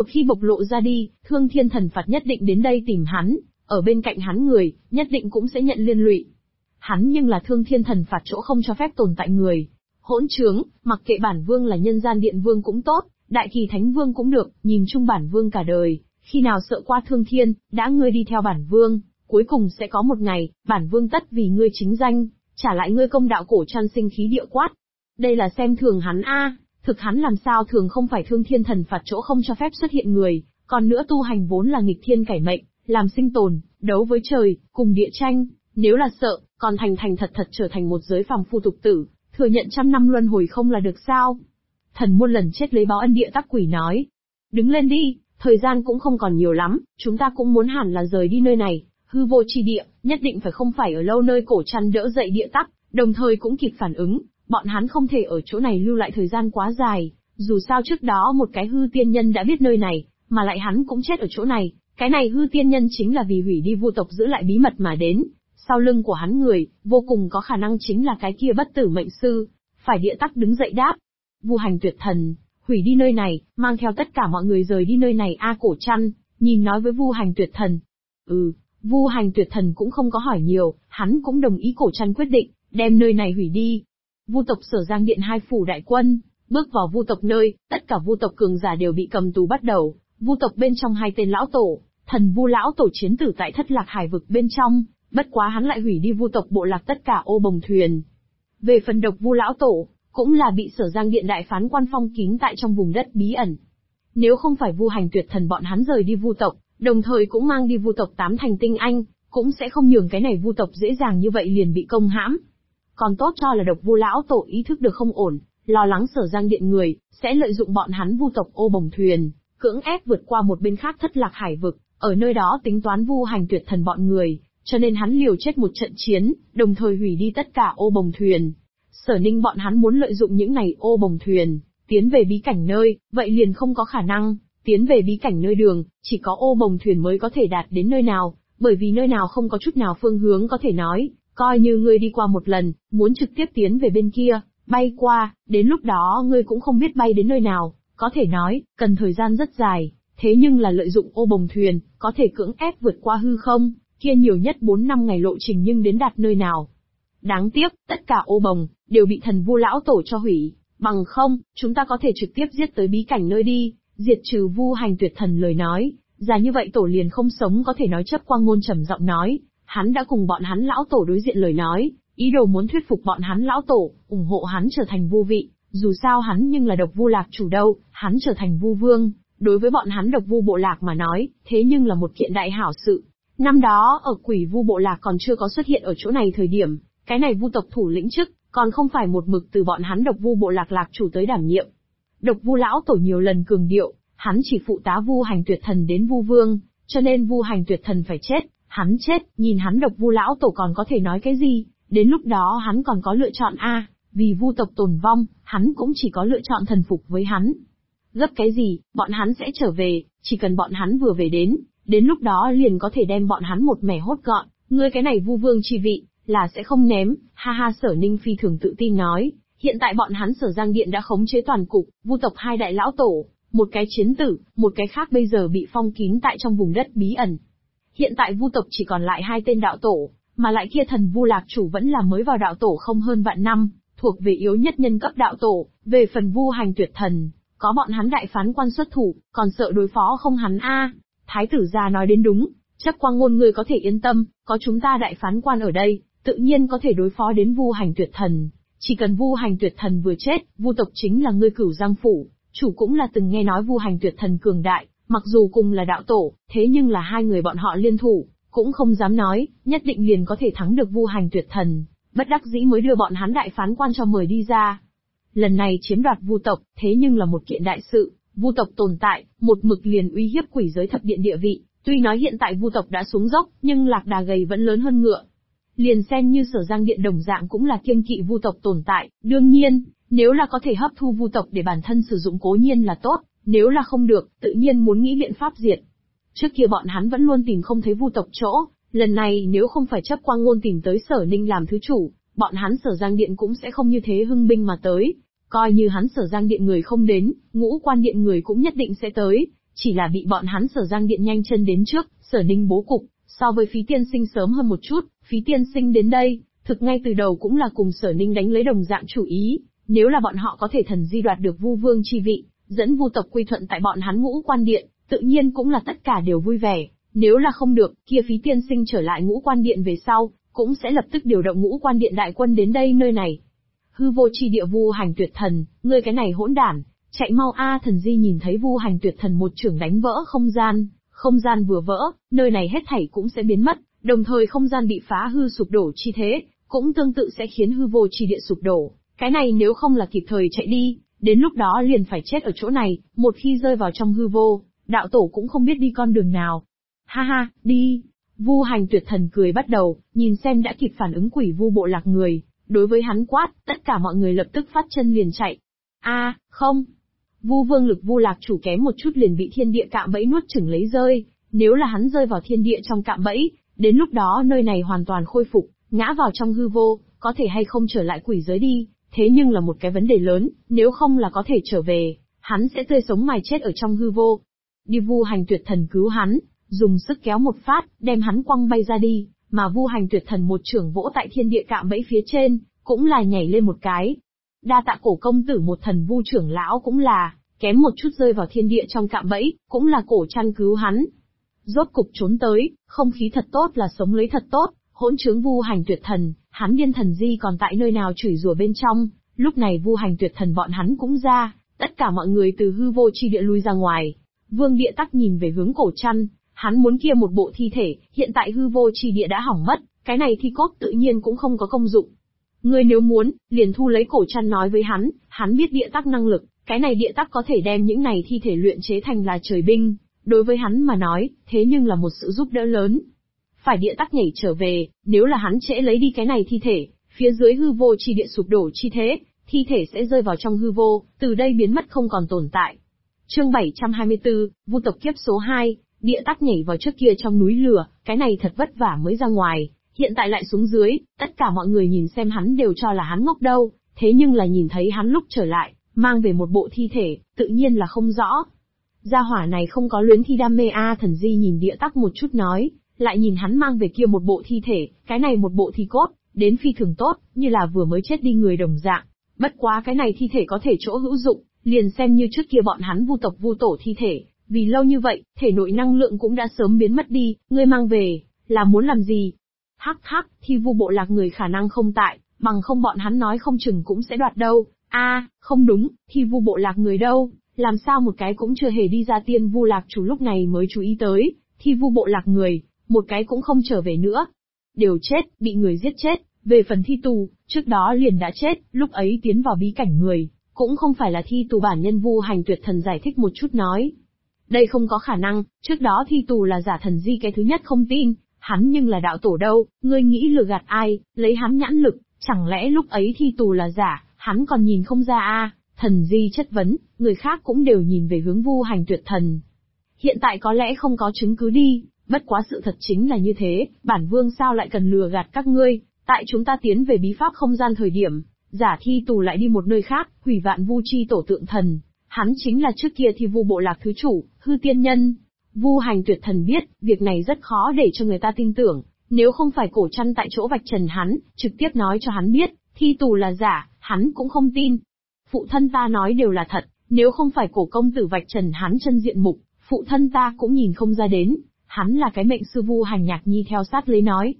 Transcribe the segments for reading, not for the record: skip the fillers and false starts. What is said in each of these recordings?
Một khi bộc lộ ra đi, Thương Thiên Thần Phạt nhất định đến đây tìm hắn, ở bên cạnh hắn người, nhất định cũng sẽ nhận liên lụy. Hắn nhưng là Thương Thiên Thần Phạt chỗ không cho phép tồn tại người. Hỗn trướng, mặc kệ bản vương là nhân gian điện vương cũng tốt, đại kỳ thánh vương cũng được, nhìn chung bản vương cả đời, khi nào sợ qua thương thiên, đã ngươi đi theo bản vương, cuối cùng sẽ có một ngày, bản vương tất vì ngươi chính danh, trả lại ngươi công đạo cổ trăn sinh khí địa quát. Đây là xem thường hắn a, thực hắn làm sao thường không phải Thương Thiên Thần Phạt chỗ không cho phép xuất hiện người, còn nữa tu hành vốn là nghịch thiên cải mệnh, làm sinh tồn, đấu với trời, cùng địa tranh, nếu là sợ, còn thành thành thật thật trở thành một giới phàm phu tục tử, thừa nhận 100 năm luân hồi không là được sao? Thần muôn lần chết lấy báo ân địa tắc quỷ nói. Đứng lên đi, thời gian cũng không còn nhiều lắm, chúng ta cũng muốn hẳn là rời đi nơi này, hư vô chi địa, nhất định phải không phải ở lâu nơi cổ trăn đỡ dậy địa tắc, đồng thời cũng kịp phản ứng, bọn hắn không thể ở chỗ này lưu lại thời gian quá dài, dù sao trước đó một cái hư tiên nhân đã biết nơi này, mà lại hắn cũng chết ở chỗ này, cái này hư tiên nhân chính là vì hủy đi vu tộc giữ lại bí mật mà đến. Sau lưng của hắn người, vô cùng có khả năng chính là cái kia bất tử mệnh sư. Phải địa tắc đứng dậy đáp. Vu Hành Tuyệt Thần, hủy đi nơi này, mang theo tất cả mọi người rời đi nơi này a cổ trăn, nhìn nói với Vu Hành Tuyệt Thần. Vu Hành Tuyệt Thần cũng không có hỏi nhiều, hắn cũng đồng ý cổ trăn quyết định, đem nơi này hủy đi. Vu tộc Sở Giang Điện hai phủ đại quân, bước vào vu tộc nơi, tất cả vu tộc cường giả đều bị cầm tù bắt đầu, vu tộc bên trong hai tên lão tổ, thần vu lão tổ chiến tử tại Thất Lạc Hải vực bên trong. Bất quá hắn lại hủy đi vu tộc bộ lạc tất cả ô bồng thuyền. Về phần độc vu lão tổ, cũng là bị Sở Giang Điện đại phán quan phong kín tại trong vùng đất bí ẩn. Nếu không phải Vu Hành Tuyệt Thần bọn hắn rời đi vu tộc, đồng thời cũng mang đi vu tộc 8 thành tinh anh, cũng sẽ không nhường cái này vu tộc dễ dàng như vậy liền bị công hãm. Còn tốt cho là độc vu lão tổ ý thức được không ổn, lo lắng Sở Giang Điện người sẽ lợi dụng bọn hắn vu tộc ô bồng thuyền, cưỡng ép vượt qua một bên khác Thất Lạc Hải vực, ở nơi đó tính toán Vu Hành Tuyệt Thần bọn người. Cho nên hắn liều chết một trận chiến, đồng thời hủy đi tất cả ô bồng thuyền. Sở Ninh bọn hắn muốn lợi dụng những này ô bồng thuyền, tiến về bí cảnh nơi, vậy liền không có khả năng, tiến về bí cảnh nơi đường, chỉ có ô bồng thuyền mới có thể đạt đến nơi nào, bởi vì nơi nào không có chút nào phương hướng có thể nói, coi như ngươi đi qua một lần, muốn trực tiếp tiến về bên kia, bay qua, đến lúc đó ngươi cũng không biết bay đến nơi nào, có thể nói, cần thời gian rất dài, thế nhưng là lợi dụng ô bồng thuyền, có thể cưỡng ép vượt qua hư không. Kia nhiều nhất 4 năm ngày lộ trình nhưng đến đạt nơi nào. Đáng tiếc, tất cả ô bồng, đều bị thần vu lão tổ cho hủy, bằng không, chúng ta có thể trực tiếp giết tới bí cảnh nơi đi, diệt trừ Vu Hành Tuyệt Thần lời nói, già như vậy tổ liền không sống có thể nói. Chấp Quang Ngôn trầm giọng nói, hắn đã cùng bọn hắn lão tổ đối diện lời nói, ý đồ muốn thuyết phục bọn hắn lão tổ, ủng hộ hắn trở thành vu vị, dù sao hắn nhưng là độc vu lạc chủ đâu, hắn trở thành vu vương, đối với bọn hắn độc vu bộ lạc mà nói, thế nhưng là một kiện đại hảo sự. Năm đó, ở quỷ vu bộ lạc còn chưa có xuất hiện ở chỗ này thời điểm, cái này vu tộc thủ lĩnh chức, còn không phải một mực từ bọn hắn độc vu bộ lạc lạc chủ tới đảm nhiệm. Độc vu lão tổ nhiều lần cường điệu, hắn chỉ phụ tá Vu Hành Tuyệt Thần đến vu vương, cho nên Vu Hành Tuyệt Thần phải chết, hắn chết, nhìn hắn độc vu lão tổ còn có thể nói cái gì, đến lúc đó hắn còn có lựa chọn a, vì vu tộc tồn vong, hắn cũng chỉ có lựa chọn thần phục với hắn. Gấp cái gì, bọn hắn sẽ trở về, chỉ cần bọn hắn vừa về đến lúc đó liền có thể đem bọn hắn một mẻ hốt gọn, ngươi cái này vu vương chi vị, là sẽ không ném, ha ha. Sở Ninh phi thường tự tin nói, hiện tại bọn hắn Sở Giang Điện đã khống chế toàn cục, vu tộc hai đại lão tổ, một cái chiến tử, một cái khác bây giờ bị phong kín tại trong vùng đất bí ẩn. Hiện tại vu tộc chỉ còn lại 2 tên đạo tổ, mà lại kia thần vu lạc chủ vẫn là mới vào đạo tổ không hơn vạn năm, thuộc về yếu nhất nhân cấp đạo tổ, về phần Vu Hành Tuyệt Thần, có bọn hắn đại phán quan xuất thủ, còn sợ đối phó không hắn a. Thái tử gia nói đến đúng, Chấp Quang Ngôn ngươi có thể yên tâm, có chúng ta đại phán quan ở đây, tự nhiên có thể đối phó đến Vu Hành Tuyệt Thần. Chỉ cần Vu Hành Tuyệt Thần vừa chết, vu tộc chính là ngươi Cửu Giang phủ, chủ cũng là từng nghe nói Vu Hành Tuyệt Thần cường đại, mặc dù cùng là đạo tổ, thế nhưng là hai người bọn họ liên thủ, cũng không dám nói, nhất định liền có thể thắng được Vu Hành Tuyệt Thần, bất đắc dĩ mới đưa bọn hắn đại phán quan cho mời đi ra. Lần này chiếm đoạt vu tộc, thế nhưng là một kiện đại sự, vu tộc tồn tại, một mực liền uy hiếp quỷ giới thập điện địa vị, tuy nói hiện tại vu tộc đã xuống dốc, nhưng lạc đà gầy vẫn lớn hơn ngựa. Liền xem như Sở Giang Điện đồng dạng cũng là kiêng kỵ vu tộc tồn tại, đương nhiên, nếu là có thể hấp thu vu tộc để bản thân sử dụng cố nhiên là tốt, nếu là không được, tự nhiên muốn nghĩ biện pháp diệt. Trước kia bọn hắn vẫn luôn tìm không thấy vu tộc chỗ, lần này nếu không phải Chấp Quang Ngôn tìm tới Sở Ninh làm thứ chủ, bọn hắn Sở Giang Điện cũng sẽ không như thế hưng binh mà tới. Coi như hắn Sở Giang Điện người không đến, Ngũ Quan Điện người cũng nhất định sẽ tới, chỉ là bị bọn hắn Sở Giang Điện nhanh chân đến trước, Sở Ninh bố cục, so với Phí Tiên Sinh sớm hơn một chút, Phí Tiên Sinh đến đây, thực ngay từ đầu cũng là cùng Sở Ninh đánh lấy đồng dạng chủ ý, nếu là bọn họ có thể thần di đoạt được Vu Vương chi vị, dẫn Vu tộc quy thuận tại bọn hắn Ngũ Quan Điện, tự nhiên cũng là tất cả đều vui vẻ, nếu là không được, kia Phí Tiên Sinh trở lại Ngũ Quan Điện về sau, cũng sẽ lập tức điều động Ngũ Quan Điện đại quân đến đây nơi này. Hư vô chi địa Vu Hành Tuyệt Thần, ngươi cái này hỗn đản, chạy mau a! Thần Di nhìn thấy Vu Hành Tuyệt Thần một chưởng đánh vỡ không gian vừa vỡ, nơi này hết thảy cũng sẽ biến mất, đồng thời không gian bị phá hư sụp đổ chi thế, cũng tương tự sẽ khiến hư vô chi địa sụp đổ. Cái này nếu không là kịp thời chạy đi, đến lúc đó liền phải chết ở chỗ này, một khi rơi vào trong hư vô, đạo tổ cũng không biết đi con đường nào. Ha ha, đi! Vu Hành Tuyệt Thần cười bắt đầu, nhìn xem đã kịp phản ứng quỷ vu bộ lạc người, đối với hắn quát, tất cả mọi người lập tức phát chân liền chạy. A, không! Vu Vương Lực Vu Lạc chủ kém một chút liền bị thiên địa cạm bẫy nuốt chửng lấy rơi, nếu là hắn rơi vào thiên địa trong cạm bẫy, đến lúc đó nơi này hoàn toàn khôi phục, ngã vào trong hư vô, có thể hay không trở lại quỷ giới đi, thế nhưng là một cái vấn đề lớn, nếu không là có thể trở về, hắn sẽ tươi sống mài chết ở trong hư vô. Đi Vu Hành Tuyệt Thần cứu hắn, dùng sức kéo một phát, đem hắn quăng bay ra đi, mà Vu Hành Tuyệt Thần một chưởng vỗ tại thiên địa cạm bẫy phía trên, cũng là nhảy lên một cái. Đa tạ Cổ công tử một thần Vu trưởng lão cũng là, kém một chút rơi vào thiên địa trong cạm bẫy, cũng là Cổ chăn cứu hắn. Rốt cục trốn tới, không khí thật tốt là sống lấy thật tốt, hỗn trướng Vu Hành Tuyệt Thần, hắn điên thần di còn tại nơi nào chửi rủa bên trong, lúc này Vu Hành Tuyệt Thần bọn hắn cũng ra, tất cả mọi người từ hư vô chi địa lui ra ngoài. Vương Địa Tắc nhìn về hướng Cổ chăn, hắn muốn kia một bộ thi thể, hiện tại hư vô chi địa đã hỏng mất, cái này thi cốt tự nhiên cũng không có công dụng. Ngươi nếu muốn, liền thu lấy Cổ chăn nói với hắn biết Địa Tắc năng lực, cái này Địa Tắc có thể đem những này thi thể luyện chế thành là trời binh, đối với hắn mà nói, thế nhưng là một sự giúp đỡ lớn. Phải Địa Tắc nhảy trở về, nếu là hắn trễ lấy đi cái này thi thể, phía dưới hư vô chi địa sụp đổ chi thế, thi thể sẽ rơi vào trong hư vô, từ đây biến mất không còn tồn tại. Chương 724, Vu tộc kiếp số 2, Địa Tắc nhảy vào trước kia trong núi lửa, cái này thật vất vả mới ra ngoài, hiện tại lại xuống dưới, tất cả mọi người nhìn xem hắn đều cho là hắn ngốc đâu, thế nhưng là nhìn thấy hắn lúc trở lại, mang về một bộ thi thể, tự nhiên là không rõ. Gia hỏa này không có luyến thi đam mê a. Thần Di nhìn Địa Tắc một chút nói, lại nhìn hắn mang về kia một bộ thi thể, cái này một bộ thi cốt, đến phi thường tốt, như là vừa mới chết đi người đồng dạng. Bất quá cái này thi thể có thể chỗ hữu dụng, liền xem như trước kia bọn hắn Vu tộc Vu tổ thi thể, vì lâu như vậy, thể nội năng lượng cũng đã sớm biến mất đi, ngươi mang về, là muốn làm gì? Hắc hắc, thi Vu bộ lạc người khả năng không tại, bằng không bọn hắn nói không chừng cũng sẽ đoạt đâu. A, không đúng, thi Vu bộ lạc người đâu, làm sao một cái cũng chưa hề đi ra Tiên Vu lạc chủ lúc này mới chú ý tới, thi Vu bộ lạc người, một cái cũng không trở về nữa. Đều chết, bị người giết chết, về phần thi tù, trước đó liền đã chết, lúc ấy tiến vào bí cảnh người, cũng không phải là thi tù bản nhân. Vu Hành Tuyệt Thần giải thích một chút nói. Đây không có khả năng, trước đó thi tù là giả. Thần Di cái thứ nhất không tin, hắn nhưng là đạo tổ đâu, ngươi nghĩ lừa gạt ai, lấy hắn nhãn lực, chẳng lẽ lúc ấy thi tù là giả, hắn còn nhìn không ra a? Thần Di chất vấn, người khác cũng đều nhìn về hướng Vu Hành Tuyệt Thần. Hiện tại có lẽ không có chứng cứ đi, bất quá sự thật chính là như thế, bản vương sao lại cần lừa gạt các ngươi, tại chúng ta tiến về bí pháp không gian thời điểm, giả thi tù lại đi một nơi khác, hủy vạn Vu chi tổ tượng thần, hắn chính là trước kia thi Vu bộ lạc thứ chủ, Hư Tiên Nhân. Vu Hành Tuyệt Thần biết, việc này rất khó để cho người ta tin tưởng, nếu không phải Cổ chăn tại chỗ vạch trần hắn, trực tiếp nói cho hắn biết, thi tù là giả, hắn cũng không tin. Phụ thân ta nói đều là thật, nếu không phải Cổ công tử vạch trần hắn chân diện mục, phụ thân ta cũng nhìn không ra đến, hắn là cái mệnh sư. Vu Hành Nhạc Nhi theo sát lấy nói.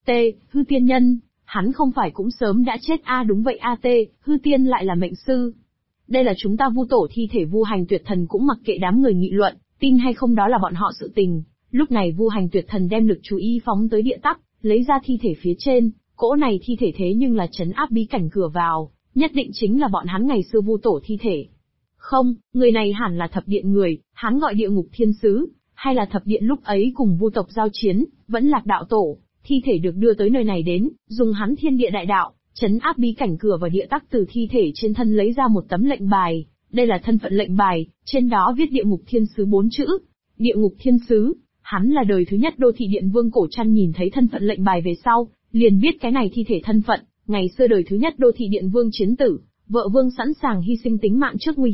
Hư Tiên Nhân, hắn không phải cũng sớm đã chết a? Đúng vậy a. Hư Tiên lại là mệnh sư. Đây là chúng ta Vu tổ thi thể. Vu Hành Tuyệt Thần cũng mặc kệ đám người nghị luận, tin hay không đó là bọn họ sự tình. Lúc này Vu Hành Tuyệt Thần đem lực chú ý phóng tới Địa Tắc, lấy ra thi thể phía trên, cỗ này thi thể thế nhưng là trấn áp bí cảnh cửa vào, nhất định chính là bọn hắn ngày xưa Vu tổ thi thể. Không, người này hẳn là thập điện người, hắn gọi địa ngục thiên sứ, hay là thập điện lúc ấy cùng Vu tộc giao chiến, vẫn lạc đạo tổ, thi thể được đưa tới nơi này đến, dùng hắn thiên địa đại đạo, trấn áp bí cảnh cửa và Địa Tắc từ thi thể trên thân lấy ra một tấm lệnh bài, đây là thân phận lệnh bài, trên đó viết địa ngục thiên sứ 4 chữ. Địa ngục thiên sứ, hắn là đời thứ nhất đô thị điện vương. Cổ chăn nhìn thấy thân phận lệnh bài về sau, liền biết cái này thi thể thân phận, ngày xưa đời thứ nhất đô thị điện vương chiến tử, vợ vương sẵn sàng hy sinh tính mạng trước nguy hiểm,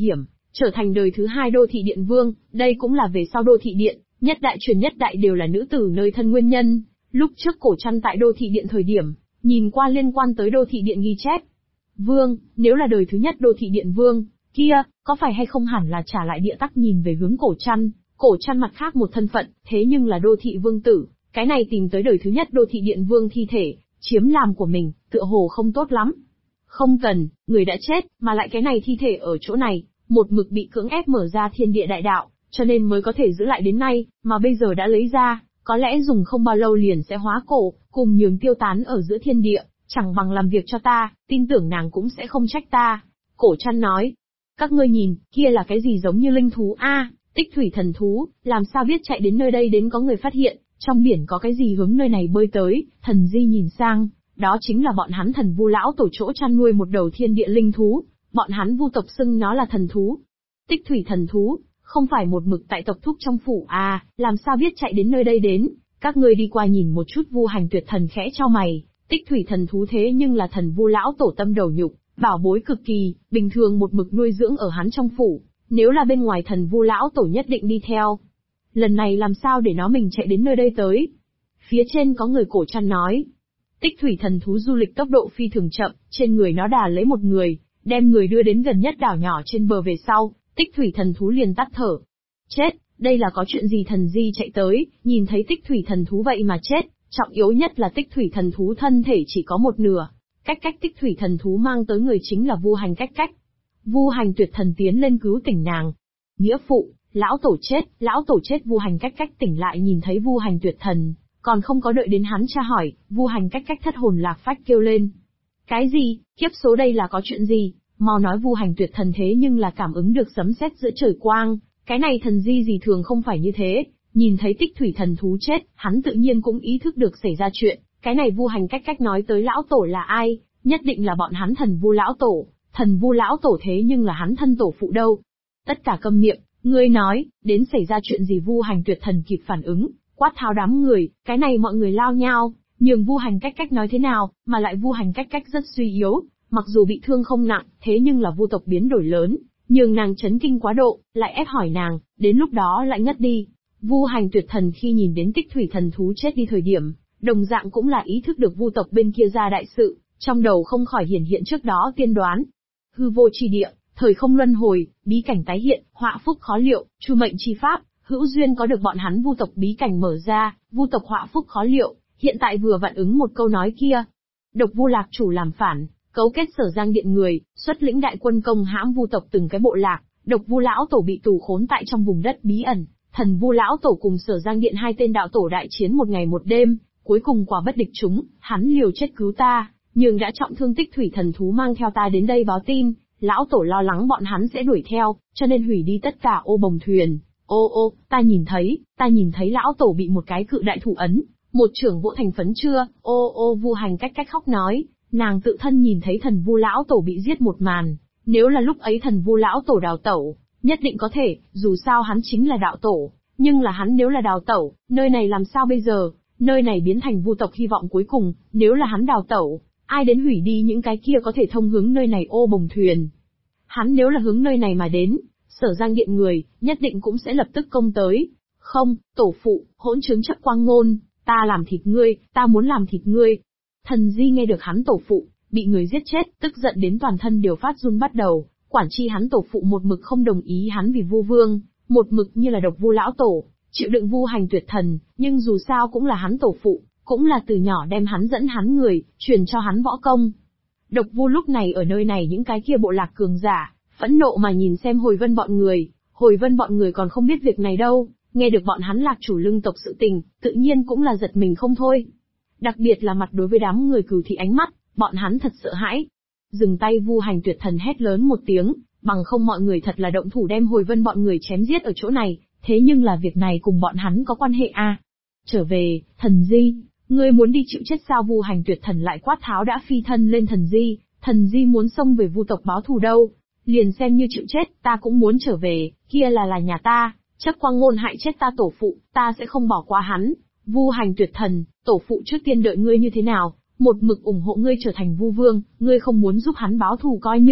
trở thành đời thứ hai đô thị điện vương, đây cũng là về sau đô thị điện, nhất đại truyền nhất đại đều là nữ tử nơi thân nguyên nhân. Lúc trước Cổ Trăn tại đô thị điện thời điểm, nhìn qua liên quan tới đô thị điện ghi chép. Vương, nếu là đời thứ nhất đô thị điện vương, kia, có phải hay không hẳn là trả lại địa tắc nhìn về hướng Cổ Trăn mặt khác một thân phận, thế nhưng là đô thị vương tử, cái này tìm tới đời thứ nhất đô thị điện vương thi thể, chiếm làm của mình, tựa hồ không tốt lắm. Không cần, người đã chết, mà lại cái này thi thể ở chỗ này, một mực bị cưỡng ép mở ra thiên địa đại đạo, cho nên mới có thể giữ lại đến nay, mà bây giờ đã lấy ra, có lẽ dùng không bao lâu liền sẽ hóa cổ, cùng nhường tiêu tán ở giữa thiên địa, chẳng bằng làm việc cho ta, tin tưởng nàng cũng sẽ không trách ta. Cổ Trăn nói, các ngươi nhìn, kia là cái gì giống như linh thú a, tích thủy thần thú, làm sao biết chạy đến nơi đây đến có người phát hiện, trong biển có cái gì hướng nơi này bơi tới, Thần Di nhìn sang, đó chính là bọn hắn Thần Vu lão tổ chỗ chăn nuôi một đầu thiên địa linh thú, bọn hắn Vu tộc xưng nó là thần thú. Tích thủy thần thú, không phải một mực tại tộc thúc trong phủ à, làm sao biết chạy đến nơi đây đến, các ngươi đi qua nhìn một chút. Vu Hành Tuyệt Thần khẽ chau mày, tích thủy thần thú thế nhưng là Thần Vu lão tổ tâm đầu nhục, bảo bối cực kỳ, bình thường một mực nuôi dưỡng ở hắn trong phủ, nếu là bên ngoài Thần Vu lão tổ nhất định đi theo. Lần này làm sao để nó mình chạy đến nơi đây tới? Phía trên có người. Cổ Trăn nói, tích thủy thần thú du lịch tốc độ phi thường chậm, trên người nó đà lấy một người, đem người đưa đến gần nhất đảo nhỏ trên bờ về sau, tích thủy thần thú liền tắt thở. Chết, đây là có chuyện gì? Thần Di chạy tới, nhìn thấy tích thủy thần thú vậy mà chết, trọng yếu nhất là tích thủy thần thú thân thể chỉ có một nửa. Cách tích thủy thần thú mang tới người chính là Vu Hành cách. Vu Hành Tuyệt Thần tiến lên cứu tỉnh nàng. Nghĩa phụ, lão tổ chết. Vu Hành cách tỉnh lại nhìn thấy Vu Hành Tuyệt Thần, còn không có đợi đến hắn tra hỏi, Vu Hành cách thất hồn lạc phách kêu lên. Cái gì, kiếp số đây là có chuyện gì? Mau nói. Vu Hành Tuyệt Thần thế nhưng là cảm ứng được sấm sét giữa trời quang, cái này Thần Di gì thường không phải như thế, nhìn thấy tích thủy thần thú chết, hắn tự nhiên cũng ý thức được xảy ra chuyện, cái này Vu Hành cách nói tới lão tổ là ai, nhất định là bọn hắn Thần Vu lão tổ, Thần Vu lão tổ thế nhưng là hắn thân tổ phụ đâu. Tất cả câm miệng, ngươi nói, đến xảy ra chuyện gì? Vu Hành Tuyệt Thần kịp phản ứng, quát tháo đám người, cái này mọi người lao nhau, nhường Vu Hành cách nói thế nào, mà lại Vu Hành cách rất suy yếu, mặc dù bị thương không nặng, thế nhưng là Vu tộc biến đổi lớn, nhường nàng chấn kinh quá độ, lại ép hỏi nàng, đến lúc đó lại ngất đi. Vu Hành Tuyệt Thần khi nhìn đến tích thủy thần thú chết đi thời điểm, đồng dạng cũng là ý thức được Vu tộc bên kia ra đại sự, trong đầu không khỏi hiển hiện trước đó tiên đoán. Hư vô chi địa, thời không luân hồi, bí cảnh tái hiện, họa phúc khó liệu, chu mệnh chi pháp, hữu duyên có được bọn hắn Vu tộc bí cảnh mở ra, Vu tộc họa phúc khó liệu, hiện tại vừa vặn ứng một câu nói kia. Độc Vu Lạc chủ làm phản, cấu kết Sở Giang Điện người, xuất lĩnh đại quân công hãm Vu tộc từng cái bộ lạc, Độc Vu lão tổ bị tù khốn tại trong vùng đất bí ẩn, Thần Vu lão tổ cùng Sở Giang Điện hai tên đạo tổ đại chiến một ngày một đêm, cuối cùng quả bất địch chúng, hắn liều chết cứu ta, nhưng đã trọng thương tích thủy thần thú mang theo ta đến đây báo tin, lão tổ lo lắng bọn hắn sẽ đuổi theo, cho nên hủy đi tất cả ô bồng thuyền. Ô, ta nhìn thấy lão tổ bị một cái cự đại thủ ấn, một trưởng vỗ thành phấn chưa? Ô, Vu Hành cách khóc nói, nàng tự thân nhìn thấy Thần Vu lão tổ bị giết một màn, nếu là lúc ấy Thần Vu lão tổ đào tẩu, nhất định có thể, dù sao hắn chính là đạo tổ, nhưng là hắn nếu là đào tẩu, nơi này làm sao bây giờ? Nơi này biến thành Vu tộc hy vọng cuối cùng, nếu là hắn đào tẩu, ai đến hủy đi những cái kia có thể thông hướng nơi này ô bồng thuyền? Hắn nếu là hướng nơi này mà đến, Sở Giang Điện người, nhất định cũng sẽ lập tức công tới. Không, tổ phụ, hỗn chứng Chấp Quang Ngôn, ta làm thịt ngươi, ta muốn làm thịt ngươi. Thần Di nghe được hắn tổ phụ, bị người giết chết, tức giận đến toàn thân đều phát run bắt đầu, quản chi hắn tổ phụ một mực không đồng ý hắn vì Vu Vương, một mực như là Độc Vu lão tổ, chịu đựng Vu Hành Tuyệt Thần, nhưng dù sao cũng là hắn tổ phụ, cũng là từ nhỏ đem hắn dẫn hắn người, truyền cho hắn võ công. Độc Vu lúc này ở nơi này những cái kia bộ lạc cường giả, phẫn nộ mà nhìn xem Hồi Vân bọn người còn không biết việc này đâu, nghe được bọn hắn lạc chủ lưng tộc sự tình, tự nhiên cũng là giật mình không thôi. Đặc biệt là mặt đối với đám người Cửu Thị ánh mắt, bọn hắn thật sợ hãi. Dừng tay. Vu Hành Tuyệt Thần hét lớn một tiếng, bằng không mọi người thật là động thủ đem Hồi Vân bọn người chém giết ở chỗ này, thế nhưng là việc này cùng bọn hắn có quan hệ à? Trở về, Thần Di, ngươi muốn đi chịu chết sao? Vu Hành Tuyệt Thần lại quát tháo đã phi thân lên Thần Di muốn xông về Vu tộc báo thù đâu, liền xem như chịu chết, ta cũng muốn trở về, kia là nhà ta, Chấp Quang Ngôn hại chết ta tổ phụ, ta sẽ không bỏ qua hắn. Vu Hành Tuyệt Thần, tổ phụ trước tiên đợi ngươi như thế nào, một mực ủng hộ ngươi trở thành Vu Vương, ngươi không muốn giúp hắn báo thù coi như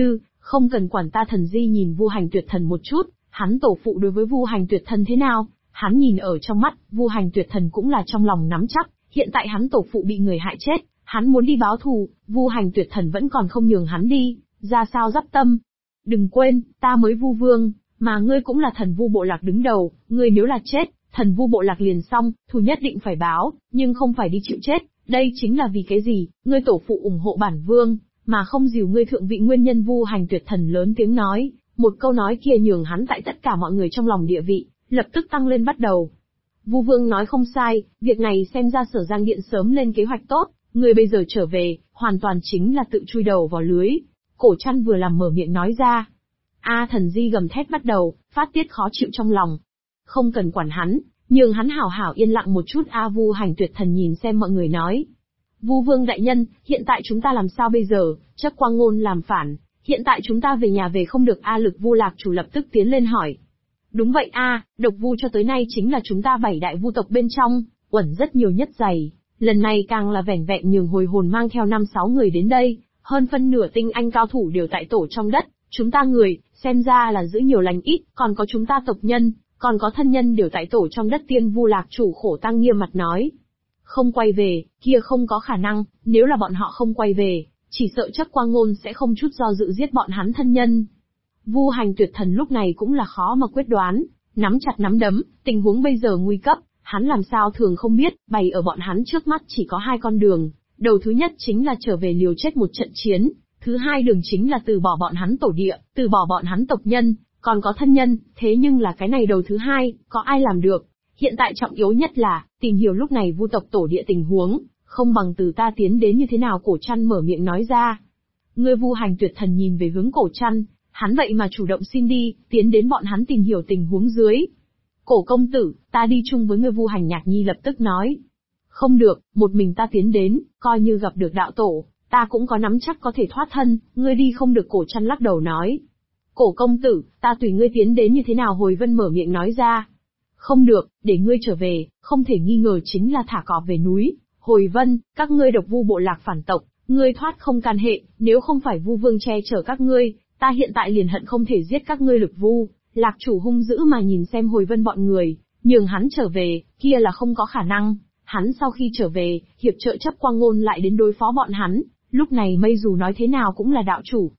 Không cần quản ta. Thần Di nhìn Vu Hành Tuyệt Thần một chút, hắn tổ phụ đối với Vu Hành Tuyệt Thần thế nào, hắn nhìn ở trong mắt, Vu Hành Tuyệt Thần cũng là trong lòng nắm chắc, hiện tại hắn tổ phụ bị người hại chết, hắn muốn đi báo thù, Vu Hành Tuyệt Thần vẫn còn không nhường hắn đi, ra sao dắp tâm. Đừng quên, ta mới Vu Vương, mà ngươi cũng là thần Vu bộ lạc đứng đầu, ngươi nếu là chết, thần Vu bộ lạc liền xong, thù nhất định phải báo, nhưng không phải đi chịu chết, đây chính là vì cái gì, ngươi tổ phụ ủng hộ bản vương, mà không dìu ngươi thượng vị nguyên nhân. Vu Hành Tuyệt Thần lớn tiếng nói, một câu nói kia nhường hắn tại tất cả mọi người trong lòng địa vị, lập tức tăng lên bắt đầu. Vu Vương nói không sai, việc này xem ra Sở Giang Điện sớm lên kế hoạch tốt, ngươi bây giờ trở về, hoàn toàn chính là tự chui đầu vào lưới. Cổ Trăn vừa làm mở miệng nói ra. Thần Di gầm thét bắt đầu, phát tiết khó chịu trong lòng. Không cần quản hắn, nhường hắn hảo hảo yên lặng một chút. Vu Hành Tuyệt Thần nhìn xem mọi người nói. Vu Vương đại nhân, hiện tại chúng ta làm sao bây giờ, Chấp Quang Ngôn làm phản, hiện tại chúng ta về nhà về không được. Lực Vu lạc chủ lập tức tiến lên hỏi. Đúng vậy độc vu cho tới nay chính là chúng ta 7 đại vu tộc bên trong, uẩn rất nhiều nhất dày, lần này càng là vẻn vẹn nhường hồi hồn mang theo 5-6 người đến đây, hơn phân nửa tinh anh cao thủ đều tại tổ trong đất, chúng ta người, xem ra là giữ nhiều lành ít, còn có chúng ta tộc nhân, còn có thân nhân đều tại tổ trong đất. Tiên Vu lạc chủ khổ tăng nghiêm mặt nói. Không quay về, kia không có khả năng, nếu là bọn họ không quay về, chỉ sợ Chấp Quang Ngôn sẽ không chút do dự giết bọn hắn thân nhân. Vu Hành Tuyệt Thần lúc này cũng là khó mà quyết đoán, nắm chặt nắm đấm, tình huống bây giờ nguy cấp, hắn làm sao thường không biết, bày ở bọn hắn trước mắt chỉ có 2 con đường, đầu thứ nhất chính là trở về liều chết một trận chiến, thứ hai đường chính là từ bỏ bọn hắn tổ địa, từ bỏ bọn hắn tộc nhân, còn có thân nhân, thế nhưng là cái này đầu thứ hai, có ai làm được? Hiện tại trọng yếu nhất là, tìm hiểu lúc này vu tộc tổ địa tình huống, không bằng từ ta tiến đến như thế nào. Cổ Trăn mở miệng nói ra. Ngươi Vu Hành Tuyệt Thần nhìn về hướng Cổ Trăn, hắn vậy mà chủ động xin đi, tiến đến bọn hắn tìm hiểu tình huống dưới. Cổ công tử, ta đi chung với ngươi. Vu Hành Nhạc Nhi lập tức nói. Không được, một mình ta tiến đến, coi như gặp được đạo tổ, ta cũng có nắm chắc có thể thoát thân, ngươi đi không được. Cổ Trăn lắc đầu nói. Cổ công tử, ta tùy ngươi tiến đến như thế nào. Hồi Vân mở miệng nói ra. Không được, để ngươi trở về, không thể nghi ngờ chính là thả cọp về núi. Hồi Vân, các ngươi độc vu bộ lạc phản tộc, ngươi thoát không can hệ, nếu không phải Vu Vương che chở các ngươi, ta hiện tại liền hận không thể giết các ngươi. Lực Vu lạc chủ hung dữ mà nhìn xem Hồi Vân bọn người, nhường hắn trở về, kia là không có khả năng. Hắn sau khi trở về, hiệp trợ Chấp Quang Ngôn lại đến đối phó bọn hắn, lúc này Mây dù nói thế nào cũng là đạo chủ.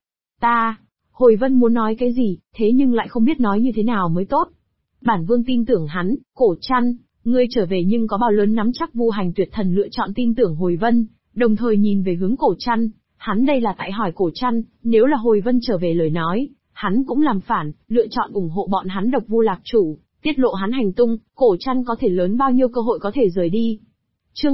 Hồi Vân muốn nói cái gì, thế nhưng lại không biết nói như thế nào mới tốt. Bản vương tin tưởng hắn. Cổ Trăn, ngươi trở về nhưng có bao lớn nắm chắc? Vu Hành Tuyệt Thần lựa chọn tin tưởng Hồi Vân, đồng thời nhìn về hướng Cổ Trăn, hắn đây là tại hỏi Cổ Trăn, nếu là Hồi Vân trở về lời nói, hắn cũng làm phản, lựa chọn ủng hộ bọn hắn độc vu lạc chủ, tiết lộ hắn hành tung, Cổ Trăn có thể lớn bao nhiêu cơ hội có thể rời đi. Chương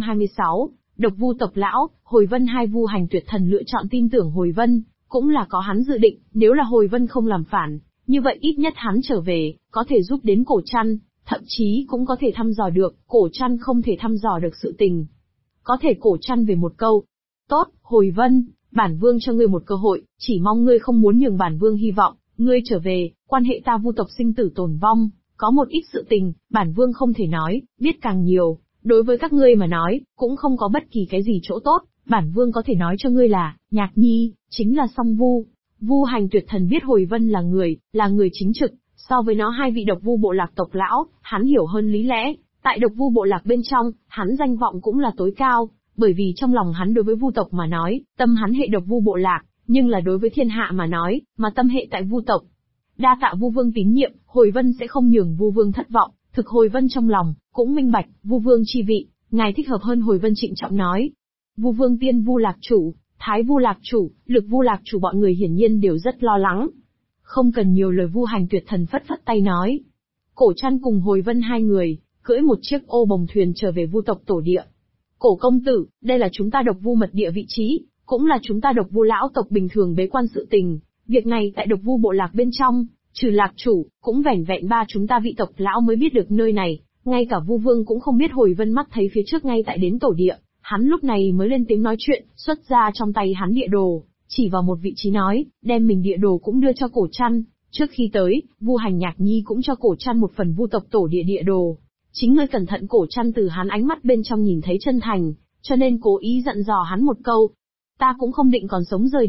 726, độc vu tộc lão, Hồi Vân. Hai Vu Hành Tuyệt Thần lựa chọn tin tưởng Hồi Vân, cũng là có hắn dự định, nếu là Hồi Vân không làm phản, như vậy ít nhất hắn trở về, có thể giúp đến Cổ Trăn, thậm chí cũng có thể thăm dò được, Cổ Trăn không thể thăm dò được sự tình. Có thể Cổ Trăn về một câu. Tốt, Hồi Vân, bản vương cho ngươi một cơ hội, chỉ mong ngươi không muốn nhường bản vương hy vọng, ngươi trở về, quan hệ ta vu tộc sinh tử tồn vong, có một ít sự tình, bản vương không thể nói, biết càng nhiều, đối với các ngươi mà nói, cũng không có bất kỳ cái gì chỗ tốt, bản vương có thể nói cho ngươi là, Nhạc Nhi, chính là song vu. Vu Hành Tuyệt Thần biết Hồi Vân là người chính trực, so với nó hai vị độc vu bộ lạc tộc lão, hắn hiểu hơn lý lẽ, tại độc vu bộ lạc bên trong, hắn danh vọng cũng là tối cao, bởi vì trong lòng hắn đối với vu tộc mà nói, tâm hắn hệ độc vu bộ lạc, nhưng là đối với thiên hạ mà nói, mà tâm hệ tại vu tộc. Đa tạ Vu Vương tín nhiệm, Hồi Vân sẽ không nhường Vu Vương thất vọng. Thực Hồi Vân trong lòng cũng minh bạch, Vu Vương chi vị, ngài thích hợp hơn. Hồi Vân trịnh trọng nói. Vu Vương, Tiên Vu lạc chủ, Thái Vu lạc chủ, Lực Vu lạc chủ bọn người hiển nhiên đều rất lo lắng. Không cần nhiều lời, Vu Hành Tuyệt Thần phất phất tay nói. Cổ Trăn cùng Hồi Vân hai người, cưỡi một chiếc ô bồng thuyền trở về vu tộc tổ địa. Cổ công tử, đây là chúng ta độc vu mật địa vị trí, cũng là chúng ta độc vu lão tộc bình thường bế quan sự tình. Việc này tại độc vu bộ lạc bên trong, trừ lạc chủ, cũng vẻn vẹn ba chúng ta vị tộc lão mới biết được nơi này, ngay cả Vu Vương cũng không biết. Hồi Vân mắt thấy phía trước ngay tại đến tổ địa, hắn lúc này mới lên tiếng nói chuyện, xuất ra trong tay hắn địa đồ, chỉ vào một vị trí nói, đem mình địa đồ cũng đưa cho Cổ Trăn. Trước khi tới, Vu Hành Nhạc Nhi cũng cho Cổ Trăn một phần vu tộc tổ địa địa đồ. Chính ngươi cẩn thận. Cổ Trăn từ hắn ánh mắt bên trong nhìn thấy chân thành, cho nên cố ý dặn dò hắn một câu. Ta cũng không định còn sống rời đi,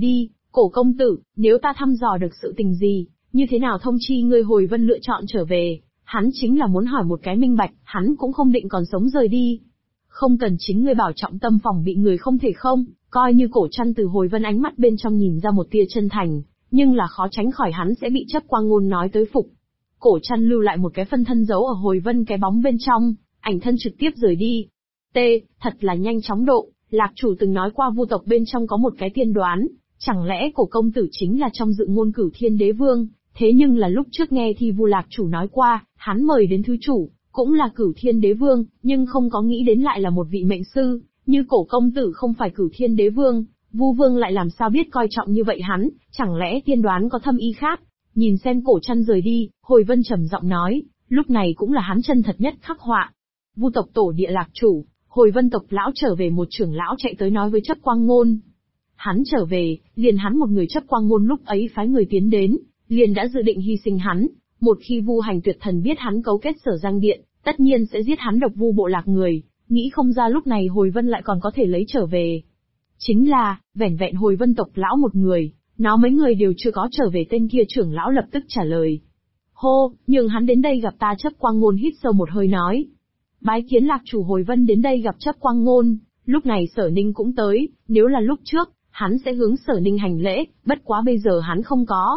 Cổ công tử, nếu ta thăm dò được sự tình gì, như thế nào thông chi ngươi Hồi Vân lựa chọn trở về, hắn chính là muốn hỏi một cái minh bạch, hắn cũng không định còn sống rời đi. Không cần chính ngươi bảo trọng tâm phòng bị người không thể không, coi như Cổ Trăn từ Hồi Vân ánh mắt bên trong nhìn ra một tia chân thành, nhưng là khó tránh khỏi hắn sẽ bị Chấp Quang Ngôn nói tới phục. Cổ Trăn lưu lại một cái phân thân giấu ở Hồi Vân cái bóng bên trong, ảnh thân trực tiếp rời đi. Thật là nhanh chóng độ, Lạc chủ từng nói qua Vu tộc bên trong có một cái tiên đoán, chẳng lẽ Cổ công tử chính là trong dự ngôn Cửu Thiên Đế Vương, thế nhưng là lúc trước nghe thì Vu Lạc chủ nói qua, hắn mời đến thứ chủ, cũng là Cửu Thiên Đế Vương, nhưng không có nghĩ đến lại là một vị mệnh sư, như Cổ công tử không phải Cửu Thiên Đế Vương, Vu Vương lại làm sao biết coi trọng như vậy hắn, chẳng lẽ tiên đoán có thâm ý khác? Nhìn xem Cổ Trăn rời đi, Hồi Vân trầm giọng nói, lúc này cũng là hắn chân thật nhất khắc họa. Vu tộc tổ địa Lạc chủ, Hồi Vân tộc lão trở về, một trưởng lão chạy tới nói với Chấp Quang Ngôn. Hắn trở về, liền hắn một người. Chấp Quang Ngôn lúc ấy phái người tiến đến, liền đã dự định hy sinh hắn, một khi Vu Hành Tuyệt Thần biết hắn cấu kết Sở Giang Điện, tất nhiên sẽ giết hắn Độc Vu bộ lạc người, nghĩ không ra lúc này Hồi Vân lại còn có thể lấy trở về. Chính là, vẻn vẹn Hồi Vân tộc lão một người, nó mấy người đều chưa có trở về. Tên kia trưởng lão lập tức trả lời. Hô, nhường hắn đến đây gặp ta. Chấp Quang Ngôn hít sâu một hơi nói. Bái kiến Lạc chủ. Hồi Vân đến đây gặp Chấp Quang Ngôn, lúc này Sở Ninh cũng tới, nếu là lúc trước, hắn sẽ hướng Sở Ninh hành lễ, bất quá bây giờ hắn không có.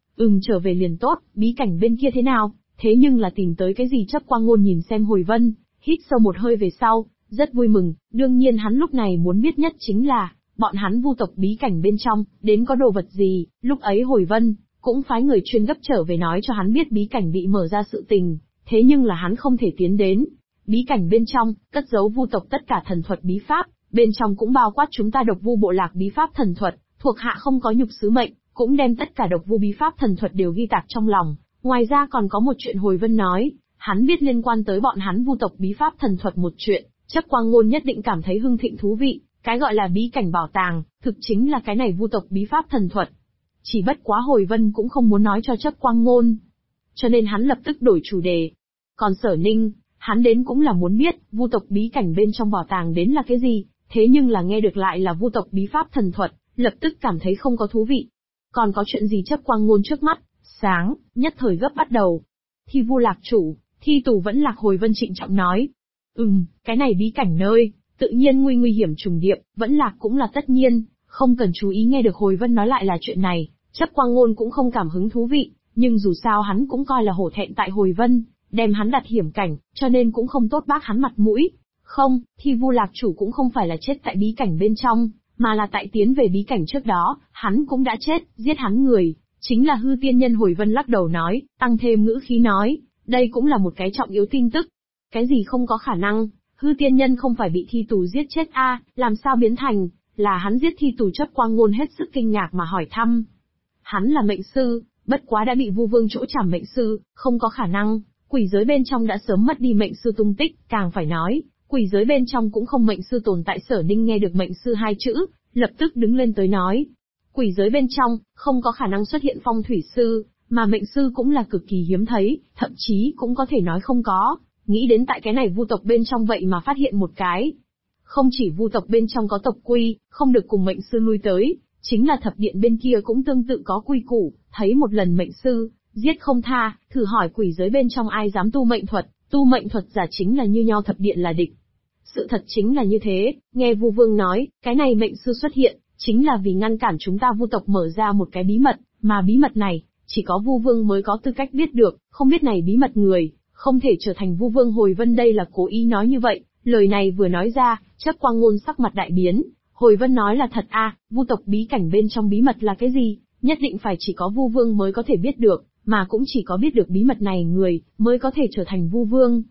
Trở về liền tốt, bí cảnh bên kia thế nào, thế nhưng là tìm tới cái gì? Chấp Quang Ngôn nhìn xem Hồi Vân, hít sâu một hơi về sau, rất vui mừng, đương nhiên hắn lúc này muốn biết nhất chính là, bọn hắn Vu tộc bí cảnh bên trong, đến có đồ vật gì. Lúc ấy Hồi Vân cũng phái người chuyên gấp trở về nói cho hắn biết bí cảnh bị mở ra sự tình, thế nhưng là hắn không thể tiến đến. Bí cảnh bên trong, cất giấu Vu tộc tất cả thần thuật bí pháp, bên trong cũng bao quát chúng ta Độc Vu bộ lạc bí pháp thần thuật, thuộc hạ không có nhục sứ mệnh, cũng đem tất cả Độc Vu bí pháp thần thuật đều ghi tạc trong lòng. Ngoài ra còn có một chuyện Hồi Vân nói, hắn biết liên quan tới bọn hắn Vu tộc bí pháp thần thuật một chuyện, Chấp Quang Ngôn nhất định cảm thấy hưng thịnh thú vị, cái gọi là bí cảnh bảo tàng, thực chính là cái này Vu tộc bí pháp thần thuật. Chỉ bất quá Hồi Vân cũng không muốn nói cho Chấp Quang Ngôn, cho nên hắn lập tức đổi chủ đề. Còn Sở Ninh, hắn đến cũng là muốn biết, Vu tộc bí cảnh bên trong bảo tàng đến là cái gì, thế nhưng là nghe được lại là Vu tộc bí pháp thần thuật, lập tức cảm thấy không có thú vị. Còn có chuyện gì? Chấp Quang Ngôn trước mắt sáng, nhất thời gấp bắt đầu. Thi Vu Lạc chủ, thi tù vẫn Lạc. Hồi Vân trịnh trọng nói. Cái này bí cảnh nơi, tự nhiên nguy hiểm trùng điệp, vẫn Lạc cũng là tất nhiên, không cần chú ý. Nghe được Hồi Vân nói lại là chuyện này, Chấp Quang Ngôn cũng không cảm hứng thú vị, nhưng dù sao hắn cũng coi là hổ thẹn tại Hồi Vân, đem hắn đặt hiểm cảnh, cho nên cũng không tốt bác hắn mặt mũi. Không, Thi Vu Lạc chủ cũng không phải là chết tại bí cảnh bên trong, mà là tại tiến về bí cảnh trước đó, hắn cũng đã chết, giết hắn người, chính là hư tiên nhân. Hồi Vân lắc đầu nói, tăng thêm ngữ khí nói, đây cũng là một cái trọng yếu tin tức. Cái gì không có khả năng, hư tiên nhân không phải bị thi tù giết chết làm sao biến thành, là hắn giết thi tù? Chấp Quang Ngôn hết sức kinh ngạc mà hỏi thăm. Hắn là mệnh sư, bất quá đã bị Vu Vương chỗ trảm mệnh sư, không có khả năng, quỷ giới bên trong đã sớm mất đi mệnh sư tung tích, càng phải nói, quỷ giới bên trong cũng không mệnh sư tồn tại. Sở Ninh nghe được mệnh sư hai chữ, lập tức đứng lên tới nói. Quỷ giới bên trong, không có khả năng xuất hiện phong thủy sư, mà mệnh sư cũng là cực kỳ hiếm thấy, thậm chí cũng có thể nói không có. Nghĩ đến tại cái này Vu tộc bên trong vậy mà phát hiện một cái. Không chỉ Vu tộc bên trong có tộc quy, không được cùng mệnh sư lui tới, chính là thập điện bên kia cũng tương tự có quy củ, thấy một lần mệnh sư, giết không tha, thử hỏi quỷ giới bên trong ai dám tu mệnh thuật giả chính là như nhau, thập điện là địch. Sự thật chính là như thế, nghe Vu Vương nói, cái này mệnh sư xuất hiện, chính là vì ngăn cản chúng ta Vu tộc mở ra một cái bí mật, mà bí mật này, chỉ có Vu Vương mới có tư cách biết được, không biết này bí mật người, không thể trở thành Vu Vương. Hồi Vân đây là cố ý nói như vậy, lời này vừa nói ra, Chấp Quang Ngôn sắc mặt đại biến. Hồi Vân nói là thật Vu tộc bí cảnh bên trong bí mật là cái gì, nhất định phải chỉ có Vu Vương mới có thể biết được, mà cũng chỉ có biết được bí mật này người, mới có thể trở thành Vu Vương.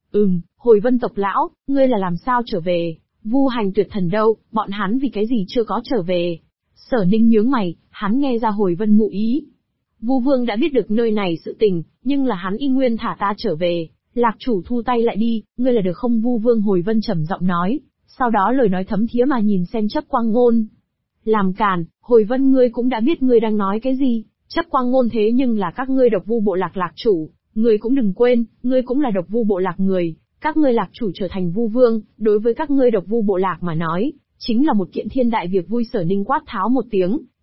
Hồi Vân tộc lão, ngươi là làm sao trở về? Vu Hành Tuyệt Thần đâu, bọn hắn vì cái gì chưa có trở về? Sở Ninh nhướng mày, hắn nghe ra Hồi Vân ngụ ý. Vu Vương đã biết được nơi này sự tình, nhưng là hắn y nguyên thả ta trở về. Lạc chủ thu tay lại đi, ngươi là được không? Vu Vương Hồi Vân trầm giọng nói, sau đó lời nói thấm thía mà nhìn xem Chấp Quang Ngôn. Làm càn, Hồi Vân ngươi cũng đã biết ngươi đang nói cái gì, Chấp Quang Ngôn thế nhưng là các ngươi Độc Vu bộ lạc lạc chủ, ngươi cũng đừng quên, ngươi cũng là Độc Vu bộ lạc người, các ngươi lạc chủ trở thành Vu Vương, đối với các ngươi Độc Vu bộ lạc mà nói, chính là một kiện thiên đại việc vui. Sở Ninh quát tháo một tiếng,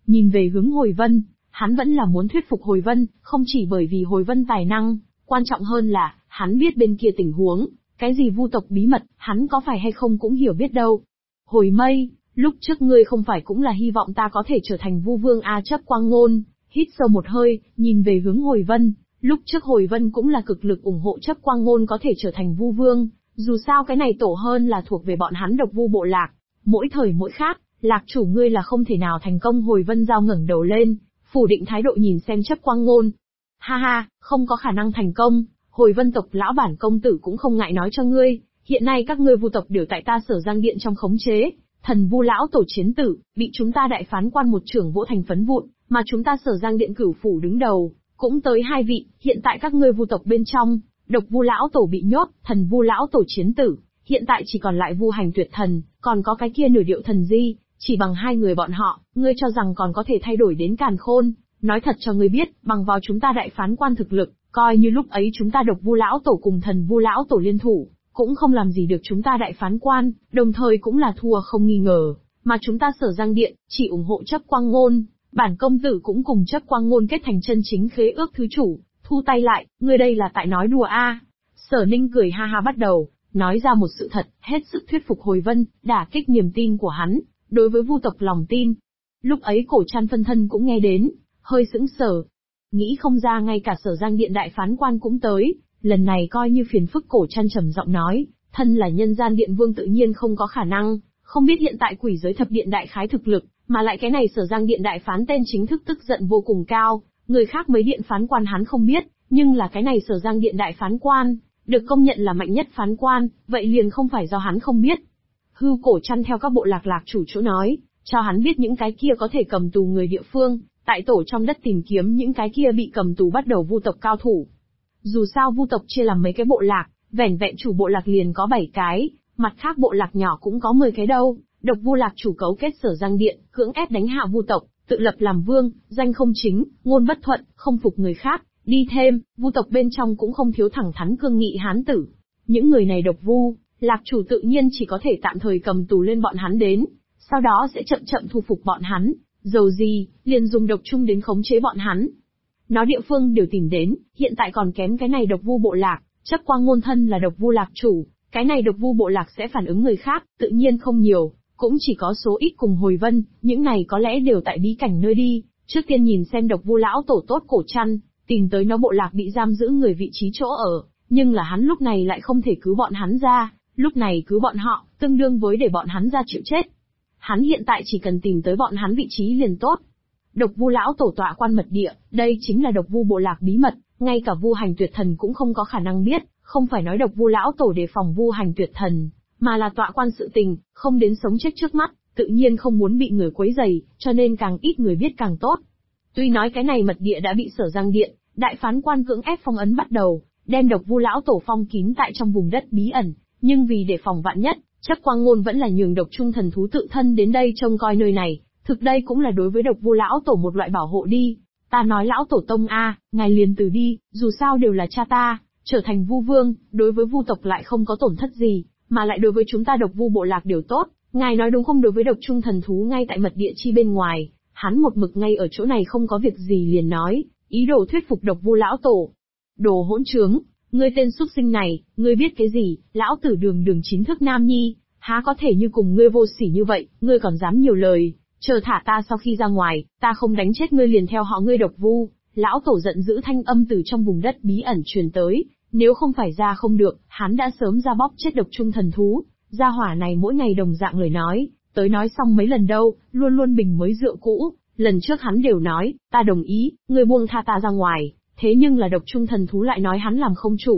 Nhìn về hướng Hồi Vân, hắn vẫn là muốn thuyết phục Hồi Vân, không chỉ bởi vì Hồi Vân tài năng, quan trọng hơn là, hắn biết bên kia tình huống, cái gì vu tộc bí mật, hắn có phải hay không cũng hiểu biết đâu. Hồi Mây, lúc trước ngươi không phải cũng là hy vọng ta có thể trở thành vu vương a. Chấp Quang Ngôn hít sâu một hơi, nhìn về hướng Hồi Vân, lúc trước Hồi Vân cũng là cực lực ủng hộ Chấp Quang Ngôn có thể trở thành vu vương, dù sao cái này tổ hơn là thuộc về bọn hắn Độc Vu bộ lạc, mỗi thời mỗi khác, lạc chủ ngươi là không thể nào thành công. Hồi Vân Giao ngẩng đầu lên, phủ định thái độ nhìn xem Chấp Quang Ngôn. Ha ha, không có khả năng thành công, Hồi Vân tộc lão bản công tử cũng không ngại nói cho ngươi, hiện nay các ngươi vu tộc đều tại ta Sở Giang Điện trong khống chế, thần vu lão tổ chiến tử, bị chúng ta đại phán quan một trưởng vỗ thành phấn vụn, mà chúng ta Sở Giang Điện cửu phủ đứng đầu, cũng tới 2 vị, hiện tại các ngươi vu tộc bên trong, Độc Vu lão tổ bị nhốt, thần vu lão tổ chiến tử, hiện tại chỉ còn lại Vu Hành Tuyệt Thần, còn có cái kia Nửa Điệu Thần Di, chỉ bằng 2 người bọn họ, ngươi cho rằng còn có thể thay đổi đến Càn Khôn? Nói thật cho ngươi biết, bằng vào chúng ta đại phán quan thực lực, coi như lúc ấy chúng ta Độc Vu lão tổ cùng thần vu lão tổ liên thủ, cũng không làm gì được chúng ta đại phán quan, đồng thời cũng là thua không nghi ngờ, mà chúng ta Sở Giang Điện chỉ ủng hộ Chấp Quang Ngôn, bản công tử cũng cùng Chấp Quang Ngôn kết thành chân chính khế ước thứ chủ. Thu tay lại, ngươi đây là tại nói đùa a? Sở Ninh cười ha ha bắt đầu, nói ra một sự thật, hết sức thuyết phục Hồi Vân, đả kích niềm tin của hắn, đối với vu tộc lòng tin. Lúc ấy Cổ Trăn phân thân cũng nghe đến, hơi sững sờ. Nghĩ không ra ngay cả Sở Giang Điện đại phán quan cũng tới, lần này coi như phiền phức. Cổ Trăn trầm giọng nói, thân là nhân gian điện vương tự nhiên không có khả năng, không biết hiện tại Quỷ Giới Thập Điện đại khái thực lực, mà lại cái này Sở Giang Điện đại phán tên chính thức tức giận vô cùng cao. Người khác mấy điện phán quan hắn không biết, nhưng là cái này Sở Giang Điện đại phán quan, được công nhận là mạnh nhất phán quan, vậy liền không phải do hắn không biết. Hưu Cổ Trăn theo các bộ lạc chủ chỗ nói, cho hắn biết những cái kia có thể cầm tù người địa phương, tại tổ trong đất tìm kiếm những cái kia bị cầm tù bắt đầu vu tộc cao thủ. Dù sao vu tộc chia làm mấy cái bộ lạc, vẻn vẹn chủ bộ lạc liền có 7 cái, mặt khác bộ lạc nhỏ cũng có 10 cái đâu. Độc Vu lạc chủ cấu kết Sở Giang Điện, cưỡng ép đánh hạ vu tộc, tự lập làm vương, danh không chính, ngôn bất thuận, không phục người khác. Đi thêm, vu tộc bên trong cũng không thiếu thẳng thắn cương nghị hán tử. Những người này Độc Vu lạc chủ tự nhiên chỉ có thể tạm thời cầm tù lên bọn hắn đến, sau đó sẽ chậm chậm thu phục bọn hắn, dầu gì, liền dùng độc chung đến khống chế bọn hắn. Nó địa phương đều tìm đến, hiện tại còn kém cái này Độc Vu bộ lạc. Chấp Quang Ngôn thân là Độc Vu lạc chủ, cái này Độc Vu bộ lạc sẽ phản ứng người khác, tự nhiên không nhiều, cũng chỉ có số ít cùng Hồi Vân, những này có lẽ đều tại bí cảnh nơi đi, trước tiên nhìn xem Độc Vu lão tổ tốt Cổ Trăn, tìm tới nó bộ lạc bị giam giữ người vị trí chỗ ở, nhưng là hắn lúc này lại không thể cứu bọn hắn ra, lúc này cứu bọn họ, tương đương với để bọn hắn ra chịu chết. Hắn hiện tại chỉ cần tìm tới bọn hắn vị trí liền tốt. Độc Vu lão tổ tọa quan mật địa, đây chính là Độc Vu bộ lạc bí mật, ngay cả Vu Hành Tuyệt Thần cũng không có khả năng biết, không phải nói Độc Vu lão tổ đề phòng Vu Hành Tuyệt Thần, mà là tọa quan sự tình, không đến sống chết trước mắt, tự nhiên không muốn bị người quấy rầy, cho nên càng ít người biết càng tốt. Tuy nói cái này mật địa đã bị Sở Giang Điện, đại phán quan cưỡng ép phong ấn bắt đầu, đem Độc Vu lão tổ phong kín tại trong vùng đất bí ẩn, nhưng vì đề phòng vạn nhất, Chấp Quang Ngôn vẫn là nhường Độc Trung thần thú tự thân đến đây trông coi nơi này, thực đây cũng là đối với Độc Vu lão tổ một loại bảo hộ đi. Ta nói lão tổ tông a, ngài liền từ đi, dù sao đều là cha ta, trở thành Vu vương, đối với Vu tộc lại không có tổn thất gì, mà lại đối với chúng ta Độc Vu bộ lạc đều tốt, ngài nói đúng không? Đối với Độc Trung thần thú ngay tại mật địa chi bên ngoài, hắn một mực ngay ở chỗ này không có việc gì liền nói, ý đồ thuyết phục Độc Vu lão tổ. Đồ hỗn trướng, ngươi tên súc sinh này, ngươi biết cái gì? Lão tử đường đường chính thức nam nhi, há có thể như cùng ngươi vô sỉ như vậy, ngươi còn dám nhiều lời, chờ thả ta sau khi ra ngoài, ta không đánh chết ngươi liền theo họ ngươi Độc Vu. Lão tổ giận dữ, thanh âm từ trong vùng đất bí ẩn truyền tới, nếu không phải ra không được, hắn đã sớm ra bóp chết Độc Trung thần thú. Gia hỏa này mỗi ngày đồng dạng lời nói, tới nói xong mấy lần đâu, luôn luôn bình mới rượu cũ, lần trước hắn đều nói, ta đồng ý, ngươi buông tha ta ra ngoài, thế nhưng là Độc Trung thần thú lại nói hắn làm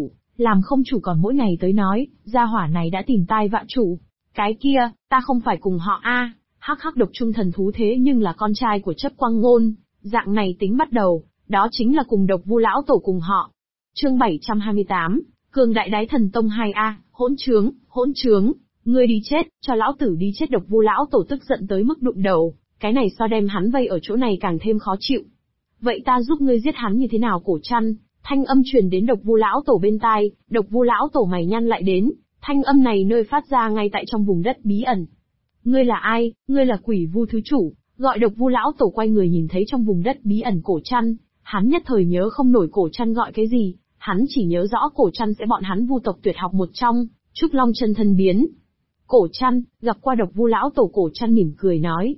không chủ còn mỗi ngày tới nói, gia hỏa này đã tìm tai vạ chủ. Cái kia, ta không phải cùng họ a. Hắc hắc, Độc Trung thần thú thế nhưng là con trai của Chấp Quang Ngôn, dạng này tính bắt đầu, đó chính là cùng Độc Vu lão tổ cùng họ. Chương 728, Cường Đại Đái Thần Tông 2A, hỗn trướng, ngươi đi chết, cho lão tử đi chết. Độc Vu lão tổ tức giận tới mức đụng đầu, cái này so đem hắn vây ở chỗ này càng thêm khó chịu. Vậy ta giúp ngươi giết hắn như thế nào? Cổ Trăn, thanh âm truyền đến Độc Vu lão tổ bên tai, Độc Vu lão tổ mày nhăn lại đến, thanh âm này nơi phát ra ngay tại trong vùng đất bí ẩn. Ngươi là ai? Ngươi là Quỷ Vu thứ chủ, Gọi Độc Vu lão tổ quay người nhìn thấy trong vùng đất bí ẩn cổ trăn, hắn nhất thời nhớ không nổi cổ trăn gọi cái gì, hắn chỉ nhớ rõ cổ trăn sẽ bọn hắn Vu tộc tuyệt học một trong, Trúc Long chân thân biến. Cổ trăn, gặp qua Độc Vu lão tổ, cổ trăn mỉm cười nói.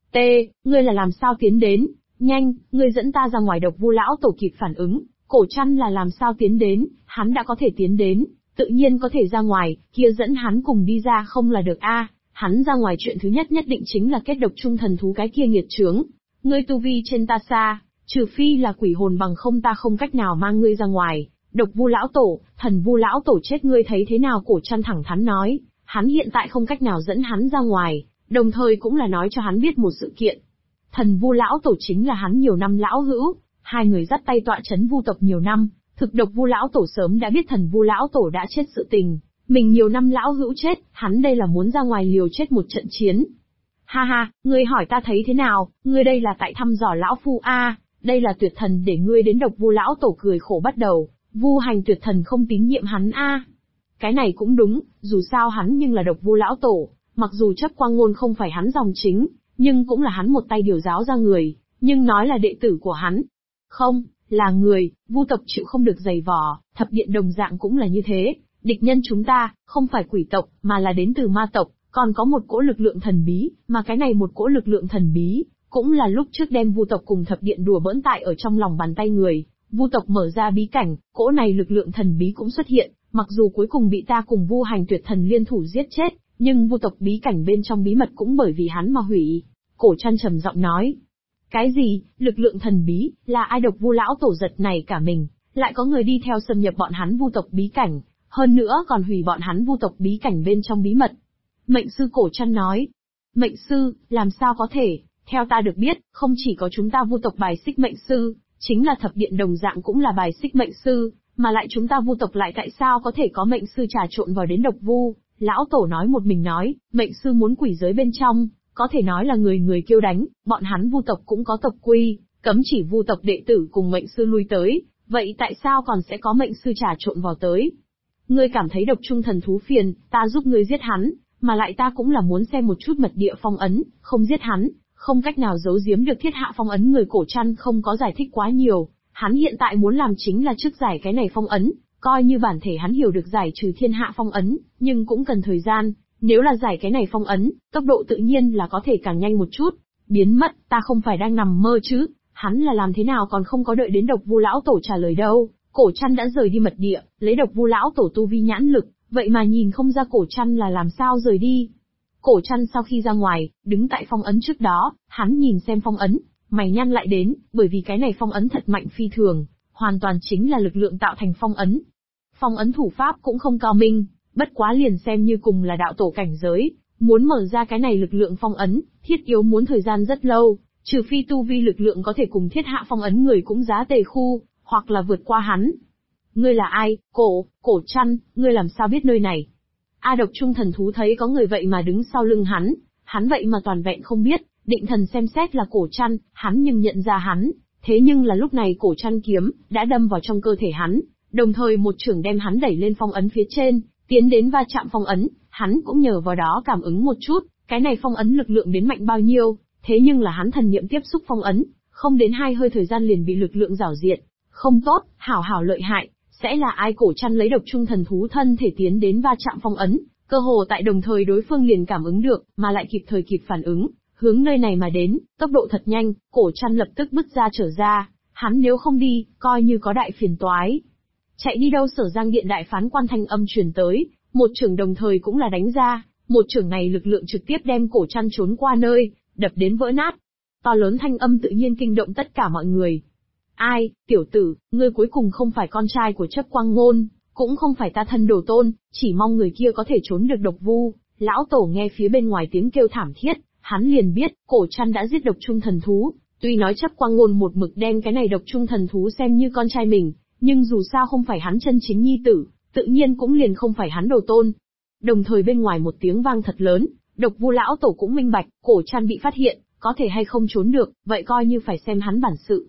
Ngươi là làm sao tiến đến? Nhanh, ngươi dẫn ta ra ngoài. Độc Vu lão tổ kịp phản ứng, cổ trăn là làm sao tiến đến, hắn đã có thể tiến đến, tự nhiên có thể ra ngoài, kia dẫn hắn cùng đi ra không là được a? Hắn ra ngoài chuyện thứ nhất nhất định chính là kết độc chung thần thú cái kia nghiệt chướng. Ngươi tu vi trên ta xa, trừ phi là quỷ hồn, bằng không ta không cách nào mang ngươi ra ngoài. Độc Vu lão tổ, Thần Vu lão tổ chết ngươi thấy thế nào? Cổ trăn thẳng thắn nói, hắn hiện tại không cách nào dẫn hắn ra ngoài, đồng thời cũng là nói cho hắn biết một sự kiện. Thần Vu lão tổ chính là hắn nhiều năm lão hữu, hai người dắt tay tọa chấn Vu tộc nhiều năm, thực Độc Vu lão tổ sớm đã biết Thần Vu lão tổ đã chết sự tình, mình nhiều năm lão hữu chết, hắn đây là muốn ra ngoài liều chết một trận chiến. Ha ha, ngươi hỏi ta thấy thế nào, ngươi đây là tại thăm dò lão phu a? Đây là tuyệt thần để ngươi đến. Độc Vu lão tổ cười khổ bắt đầu, Vu Hành tuyệt thần không tín nhiệm hắn a? Cái này cũng đúng, dù sao hắn nhưng là Độc Vu lão tổ, mặc dù Chấp Quang Ngôn không phải hắn dòng chính, nhưng cũng là hắn một tay điều giáo ra người, nhưng nói là đệ tử của hắn. Không, là người, Vu tộc chịu không được giày vò, thập điện đồng dạng cũng là như thế, địch nhân chúng ta, không phải quỷ tộc, mà là đến từ ma tộc, còn có một cỗ lực lượng thần bí, mà cái này một cỗ lực lượng thần bí, cũng là lúc trước đem Vu tộc cùng thập điện đùa bỡn tại ở trong lòng bàn tay người. Vu tộc mở ra bí cảnh, cỗ này lực lượng thần bí cũng xuất hiện, mặc dù cuối cùng bị ta cùng Vu Hành tuyệt thần liên thủ giết chết, nhưng Vu tộc bí cảnh bên trong bí mật cũng bởi vì hắn mà hủy. Cổ trăn trầm giọng nói. Cái gì, lực lượng thần bí, là ai? Độc Vu lão tổ giật này cả mình, lại có người đi theo xâm nhập bọn hắn Vu tộc bí cảnh, hơn nữa còn hủy bọn hắn Vu tộc bí cảnh bên trong bí mật. Mệnh sư, cổ trăn nói. Mệnh sư, làm sao có thể? Theo ta được biết, không chỉ có chúng ta Vu tộc bài xích mệnh sư, chính là thập điện đồng dạng cũng là bài xích mệnh sư, mà lại chúng ta Vu tộc lại tại sao có thể có mệnh sư trà trộn vào đến Độc Vu? Lão tổ nói một mình nói, mệnh sư muốn quỷ giới bên trong, có thể nói là người người kêu đánh, bọn hắn Vu tộc cũng có tộc quy, cấm chỉ Vu tộc đệ tử cùng mệnh sư lui tới, vậy tại sao còn sẽ có mệnh sư trà trộn vào tới? Ngươi cảm thấy độc trung thần thú phiền, ta giúp ngươi giết hắn, mà lại ta cũng là muốn xem một chút mật địa phong ấn, không giết hắn, không cách nào giấu giếm được thiết hạ phong ấn. Người cổ trăn không có giải thích quá nhiều, hắn hiện tại muốn làm chính là trước giải cái này phong ấn, coi như bản thể hắn hiểu được giải trừ thiên hạ phong ấn, nhưng cũng cần thời gian, nếu là giải cái này phong ấn, tốc độ tự nhiên là có thể càng nhanh một chút. Biến mất, ta không phải đang nằm mơ chứ, hắn là làm thế nào còn không có đợi đến Độc Vu lão tổ trả lời đâu, cổ trăn đã rời đi mật địa, lấy Độc Vu lão tổ tu vi nhãn lực, vậy mà nhìn không ra cổ trăn là làm sao rời đi. Cổ trăn sau khi ra ngoài, đứng tại phong ấn trước đó, hắn nhìn xem phong ấn, mày nhăn lại đến, bởi vì cái này phong ấn thật mạnh phi thường, hoàn toàn chính là lực lượng tạo thành phong ấn. Phong ấn thủ pháp cũng không cao minh, bất quá liền xem như cùng là đạo tổ cảnh giới, muốn mở ra cái này lực lượng phong ấn, thiết yếu muốn thời gian rất lâu, trừ phi tu vi lực lượng có thể cùng thiết hạ phong ấn người cũng giá tề khu, hoặc là vượt qua hắn. Ngươi là ai, cổ trăn, ngươi làm sao biết nơi này? A độc trung thần thú thấy có người vậy mà đứng sau lưng hắn vậy mà toàn vẹn không biết, định thần xem xét là cổ trăn, hắn nhưng nhận ra hắn, thế nhưng là lúc này cổ trăn kiếm, đã đâm vào trong cơ thể hắn, đồng thời một chưởng đem hắn đẩy lên phong ấn phía trên, tiến đến va chạm phong ấn, hắn cũng nhờ vào đó cảm ứng một chút, cái này phong ấn lực lượng đến mạnh bao nhiêu, thế nhưng là hắn thần niệm tiếp xúc phong ấn, không đến 2 hơi thời gian liền bị lực lượng rảo diệt, không tốt, hảo lợi hại, sẽ là ai? Cổ trăn lấy độc trung thần thú thân thể tiến đến va chạm phong ấn, cơ hồ tại đồng thời đối phương liền cảm ứng được, mà lại kịp thời kịp phản ứng, hướng nơi này mà đến, tốc độ thật nhanh, cổ trăn lập tức bứt ra trở ra, hắn nếu không đi, coi như có đại phiền toái. Chạy đi đâu? Sở Giang Điện đại phán quan thanh âm truyền tới, một chưởng đồng thời cũng là đánh ra, một chưởng này lực lượng trực tiếp đem cổ trăn trốn qua nơi, đập đến vỡ nát. To lớn thanh âm tự nhiên kinh động tất cả mọi người. Ai, tiểu tử, ngươi cuối cùng không phải con trai của Chấp Quang Ngôn, cũng không phải ta thân đồ tôn, chỉ mong người kia có thể trốn được Độc Vu. Lão tổ nghe phía bên ngoài tiếng kêu thảm thiết, hắn liền biết, cổ trăn đã giết độc trung thần thú, tuy nói Chấp Quang Ngôn một mực đem cái này độc trung thần thú xem như con trai mình, nhưng dù sao không phải hắn chân chính nhi tử, tự nhiên cũng liền không phải hắn đồ tôn. Đồng thời bên ngoài một tiếng vang thật lớn, Độc Vu lão tổ cũng minh bạch, cổ trăn bị phát hiện, có thể hay không trốn được, vậy coi như phải xem hắn bản sự.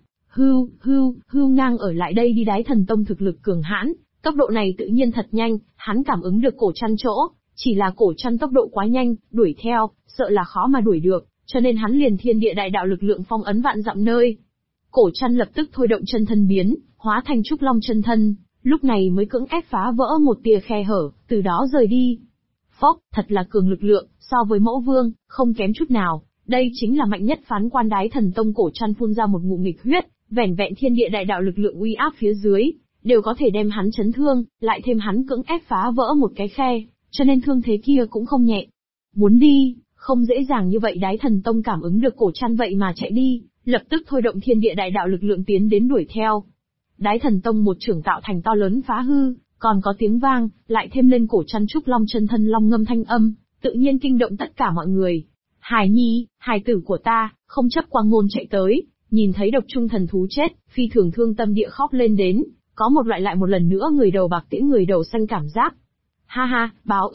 Hưu ngang ở lại đây đi. Đái thần tông thực lực cường hãn, tốc độ này tự nhiên thật nhanh, hắn cảm ứng được cổ trăn chỗ, chỉ là cổ trăn tốc độ quá nhanh, đuổi theo, sợ là khó mà đuổi được, cho nên hắn liền thiên địa đại đạo lực lượng phong ấn vạn dặm nơi. Cổ Trăn lập tức thôi động chân thân biến, hóa thành trúc long chân thân, lúc này mới cưỡng ép phá vỡ một tia khe hở, từ đó rời đi. Phốc, thật là cường lực lượng, so với Mẫu Vương, không kém chút nào, đây chính là mạnh nhất phán quan Đái Thần Tông. Cổ Trăn phun ra một ngụm nghịch huyết, vẻn vẹn thiên địa đại đạo lực lượng uy áp phía dưới, đều có thể đem hắn chấn thương, lại thêm hắn cưỡng ép phá vỡ một cái khe, cho nên thương thế kia cũng không nhẹ. Muốn đi, không dễ dàng như vậy. Đái Thần Tông cảm ứng được Cổ Trăn vậy mà chạy đi, lập tức thôi động thiên địa đại đạo lực lượng tiến đến đuổi theo. Đái Thần Tông một trưởng tạo thành to lớn phá hư, còn có tiếng vang, lại thêm lên Cổ Trăn trúc long chân thân long ngâm thanh âm, tự nhiên kinh động tất cả mọi người. Hải nhi, hài tử của ta, không chấp quang môn chạy tới, nhìn thấy độc trung thần thú chết, phi thường thương tâm địa khóc lên đến, có một loại lại một lần nữa người đầu bạc tiễn người đầu xanh cảm giác. Ha ha,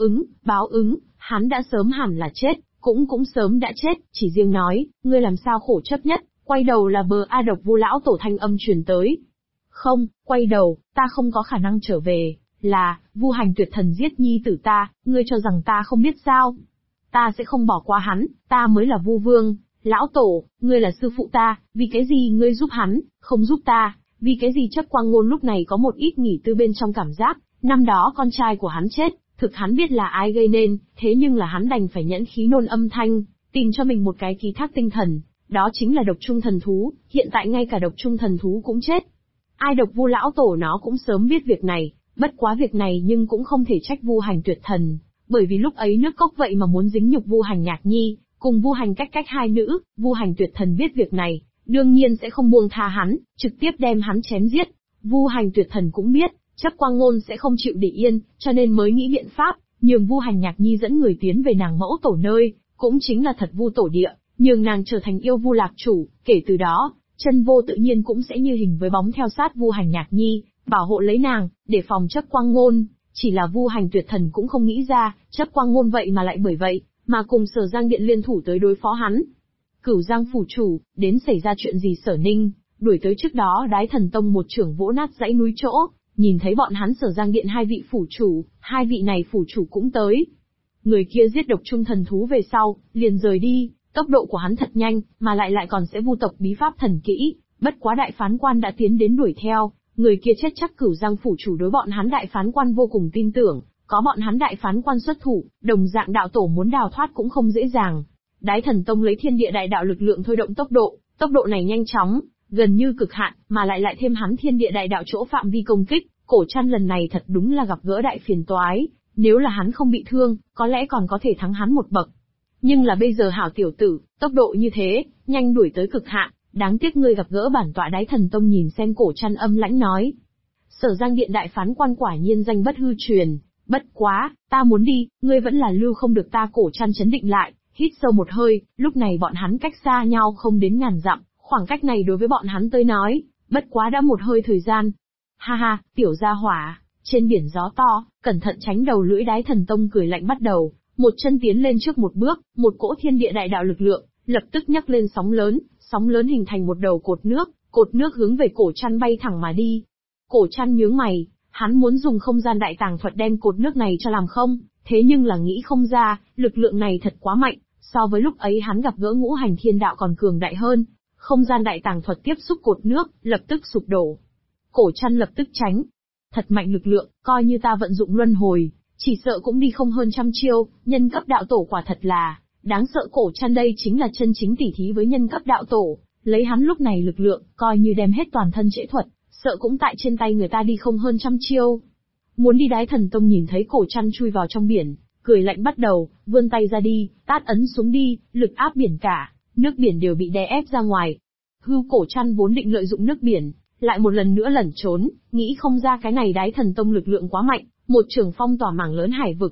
báo ứng, hắn đã sớm hẳn là chết, cũng sớm đã chết, chỉ riêng nói, ngươi làm sao khổ chấp nhất, quay đầu là bờ A Độc Vu lão tổ thanh âm truyền tới. Không, quay đầu, ta không có khả năng trở về, là, Vu Hành Tuyệt Thần giết nhi tử ta, ngươi cho rằng ta không biết sao? Ta sẽ không bỏ qua hắn, ta mới là Vu Vương, lão tổ, ngươi là sư phụ ta, vì cái gì ngươi giúp hắn, không giúp ta, vì cái gì chấp quang ngôn lúc này có một ít nghỉ tư bên trong cảm giác, năm đó con trai của hắn chết, thực hắn biết là ai gây nên, thế nhưng là hắn đành phải nhẫn khí nôn âm thanh, tìm cho mình một cái ký thác tinh thần, đó chính là độc trung thần thú, hiện tại ngay cả độc trung thần thú cũng chết. Ai Độc Vu lão tổ nó cũng sớm biết việc này, bất quá việc này nhưng cũng không thể trách Vu Hành Tuyệt Thần, bởi vì lúc ấy nước cốc vậy mà muốn dính nhục Vu Hành Nhạc Nhi, cùng Vu Hành cách hai nữ, Vu Hành Tuyệt Thần biết việc này, đương nhiên sẽ không buông tha hắn, trực tiếp đem hắn chém giết. Vu Hành Tuyệt Thần cũng biết, chấp quang ngôn sẽ không chịu để yên, cho nên mới nghĩ biện pháp, nhường Vu Hành Nhạc Nhi dẫn người tiến về nàng mẫu tổ nơi, cũng chính là thật Vu tổ địa, nhường nàng trở thành yêu Vu lạc chủ, kể từ đó, Chân Vô tự nhiên cũng sẽ như hình với bóng theo sát Vu Hành Nhạc Nhi, bảo hộ lấy nàng, để phòng chấp quang ngôn. Chỉ là Vu Hành Tuyệt Thần cũng không nghĩ ra, chấp quang ngôn vậy mà lại bởi vậy, mà cùng Sở Giang Điện liên thủ tới đối phó hắn. Cửu Giang phủ chủ, đến xảy ra chuyện gì? Sở Ninh, đuổi tới trước đó Đái Thần Tông một trưởng vỗ nát dãy núi chỗ, nhìn thấy bọn hắn Sở Giang Điện hai vị phủ chủ, hai vị này phủ chủ cũng tới. Người kia giết độc trung thần thú về sau, liền rời đi, tốc độ của hắn thật nhanh, mà lại còn sẽ vu tộc bí pháp thần kỹ, bất quá đại phán quan đã tiến đến đuổi theo, người kia chết chắc Cửu Giang phủ chủ đối bọn hắn đại phán quan vô cùng tin tưởng, có bọn hắn đại phán quan xuất thủ, đồng dạng đạo tổ muốn đào thoát cũng không dễ dàng. Đái Thần Tông lấy thiên địa đại đạo lực lượng thôi động tốc độ này nhanh chóng, gần như cực hạn, mà lại thêm hắn thiên địa đại đạo chỗ phạm vi công kích, Cổ Trăn lần này thật đúng là gặp gỡ đại phiền toái, nếu là hắn không bị thương, có lẽ còn có thể thắng hắn một bậc. Nhưng là bây giờ hảo tiểu tử, tốc độ như thế, nhanh đuổi tới cực hạn, đáng tiếc ngươi gặp gỡ bản tọa. Đái Thần Tông nhìn xem Cổ Trăn âm lãnh nói. Sở Giang Điện đại phán quan quả nhiên danh bất hư truyền, bất quá, ta muốn đi, ngươi vẫn là lưu không được ta. Cổ Trăn chấn định lại, hít sâu một hơi, lúc này bọn hắn cách xa nhau không đến ngàn dặm, khoảng cách này đối với bọn hắn tới nói, bất quá đã một hơi thời gian. Ha ha, tiểu gia hỏa, trên biển gió to, cẩn thận tránh đầu lưỡi. Đái Thần Tông cười lạnh bắt đầu, một chân tiến lên trước một bước, một cỗ thiên địa đại đạo lực lượng, lập tức nhấc lên sóng lớn hình thành một đầu cột nước hướng về Cổ Trăn bay thẳng mà đi. Cổ Trăn nhướng mày, hắn muốn dùng không gian đại tàng thuật đem cột nước này cho làm không, thế nhưng là nghĩ không ra, lực lượng này thật quá mạnh, so với lúc ấy hắn gặp gỡ Ngũ Hành Thiên Đạo còn cường đại hơn. Không gian đại tàng thuật tiếp xúc cột nước, lập tức sụp đổ. Cổ Trăn lập tức tránh. Thật mạnh lực lượng, coi như ta vận dụng luân hồi, chỉ sợ cũng đi không hơn trăm chiêu, nhân cấp đạo tổ quả thật là đáng sợ. Cổ Trăn đây chính là chân chính tỉ thí với nhân cấp đạo tổ, lấy hắn lúc này lực lượng, coi như đem hết toàn thân trễ thuật, sợ cũng tại trên tay người ta đi không hơn trăm chiêu. Muốn đi. Đái Thần Tông nhìn thấy Cổ Trăn chui vào trong biển, cười lạnh bắt đầu, vươn tay ra đi, tát ấn xuống đi, lực áp biển cả, nước biển đều bị đè ép ra ngoài. Cổ Trăn vốn định lợi dụng nước biển, lại một lần nữa lẩn trốn, nghĩ không ra cái này Đái Thần Tông lực lượng quá mạnh, một trường phong tỏa mảng lớn hải vực.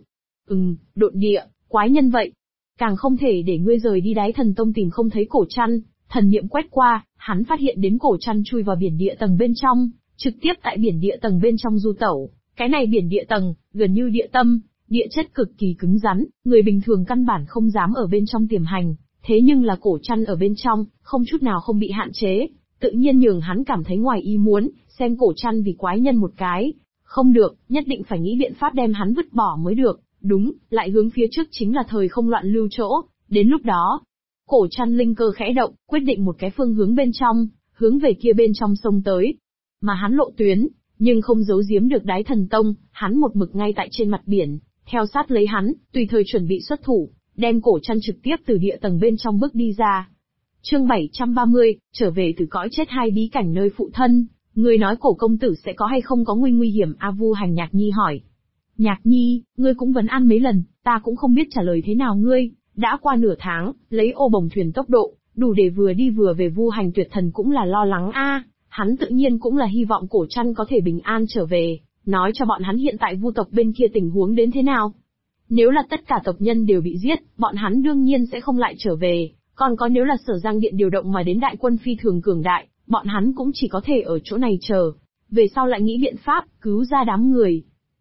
Độn địa, quái nhân vậy. Càng không thể để ngươi rời đi. Đái Thần Tông tìm không thấy Cổ Trăn, thần niệm quét qua, hắn phát hiện đến Cổ Trăn chui vào biển địa tầng bên trong, trực tiếp tại biển địa tầng bên trong du tẩu. Cái này biển địa tầng, gần như địa tâm, địa chất cực kỳ cứng rắn, người bình thường căn bản không dám ở bên trong tiềm hành, thế nhưng là Cổ Trăn ở bên trong, không chút nào không bị hạn chế, tự nhiên nhường hắn cảm thấy ngoài ý muốn, xem Cổ Trăn vì quái nhân một cái. Không được, nhất định phải nghĩ biện pháp đem hắn vứt bỏ mới được, đúng, lại hướng phía trước chính là thời không loạn lưu chỗ, đến lúc đó, Cổ Trăn linh cơ khẽ động, quyết định một cái phương hướng bên trong, hướng về kia bên trong sông tới. Mà hắn lộ tuyến, nhưng không giấu giếm được Đái Thần Tông, hắn một mực ngay tại trên mặt biển, theo sát lấy hắn, tùy thời chuẩn bị xuất thủ, đem Cổ Trăn trực tiếp từ địa tầng bên trong bước đi ra. Chương 730, trở về từ cõi chết hai bí cảnh nơi phụ thân, người nói Cổ công tử sẽ có hay không có nguy hiểm? A Vu Hành Nhạc Nhi hỏi. Nhạc Nhi, ngươi cũng vấn an mấy lần, ta cũng không biết trả lời thế nào ngươi, đã qua nửa tháng, lấy ô bồng thuyền tốc độ, đủ để vừa đi vừa về. Vu Hành Tuyệt Thần cũng là lo lắng a, hắn tự nhiên cũng là hy vọng Cổ Trăn có thể bình an trở về, nói cho bọn hắn hiện tại Vu tộc bên kia tình huống đến thế nào. Nếu là tất cả tộc nhân đều bị giết, bọn hắn đương nhiên sẽ không lại trở về, còn có nếu là Sở Giang Điện điều động mà đến đại quân phi thường cường đại, bọn hắn cũng chỉ có thể ở chỗ này chờ, về sau lại nghĩ biện pháp, cứu ra đám người.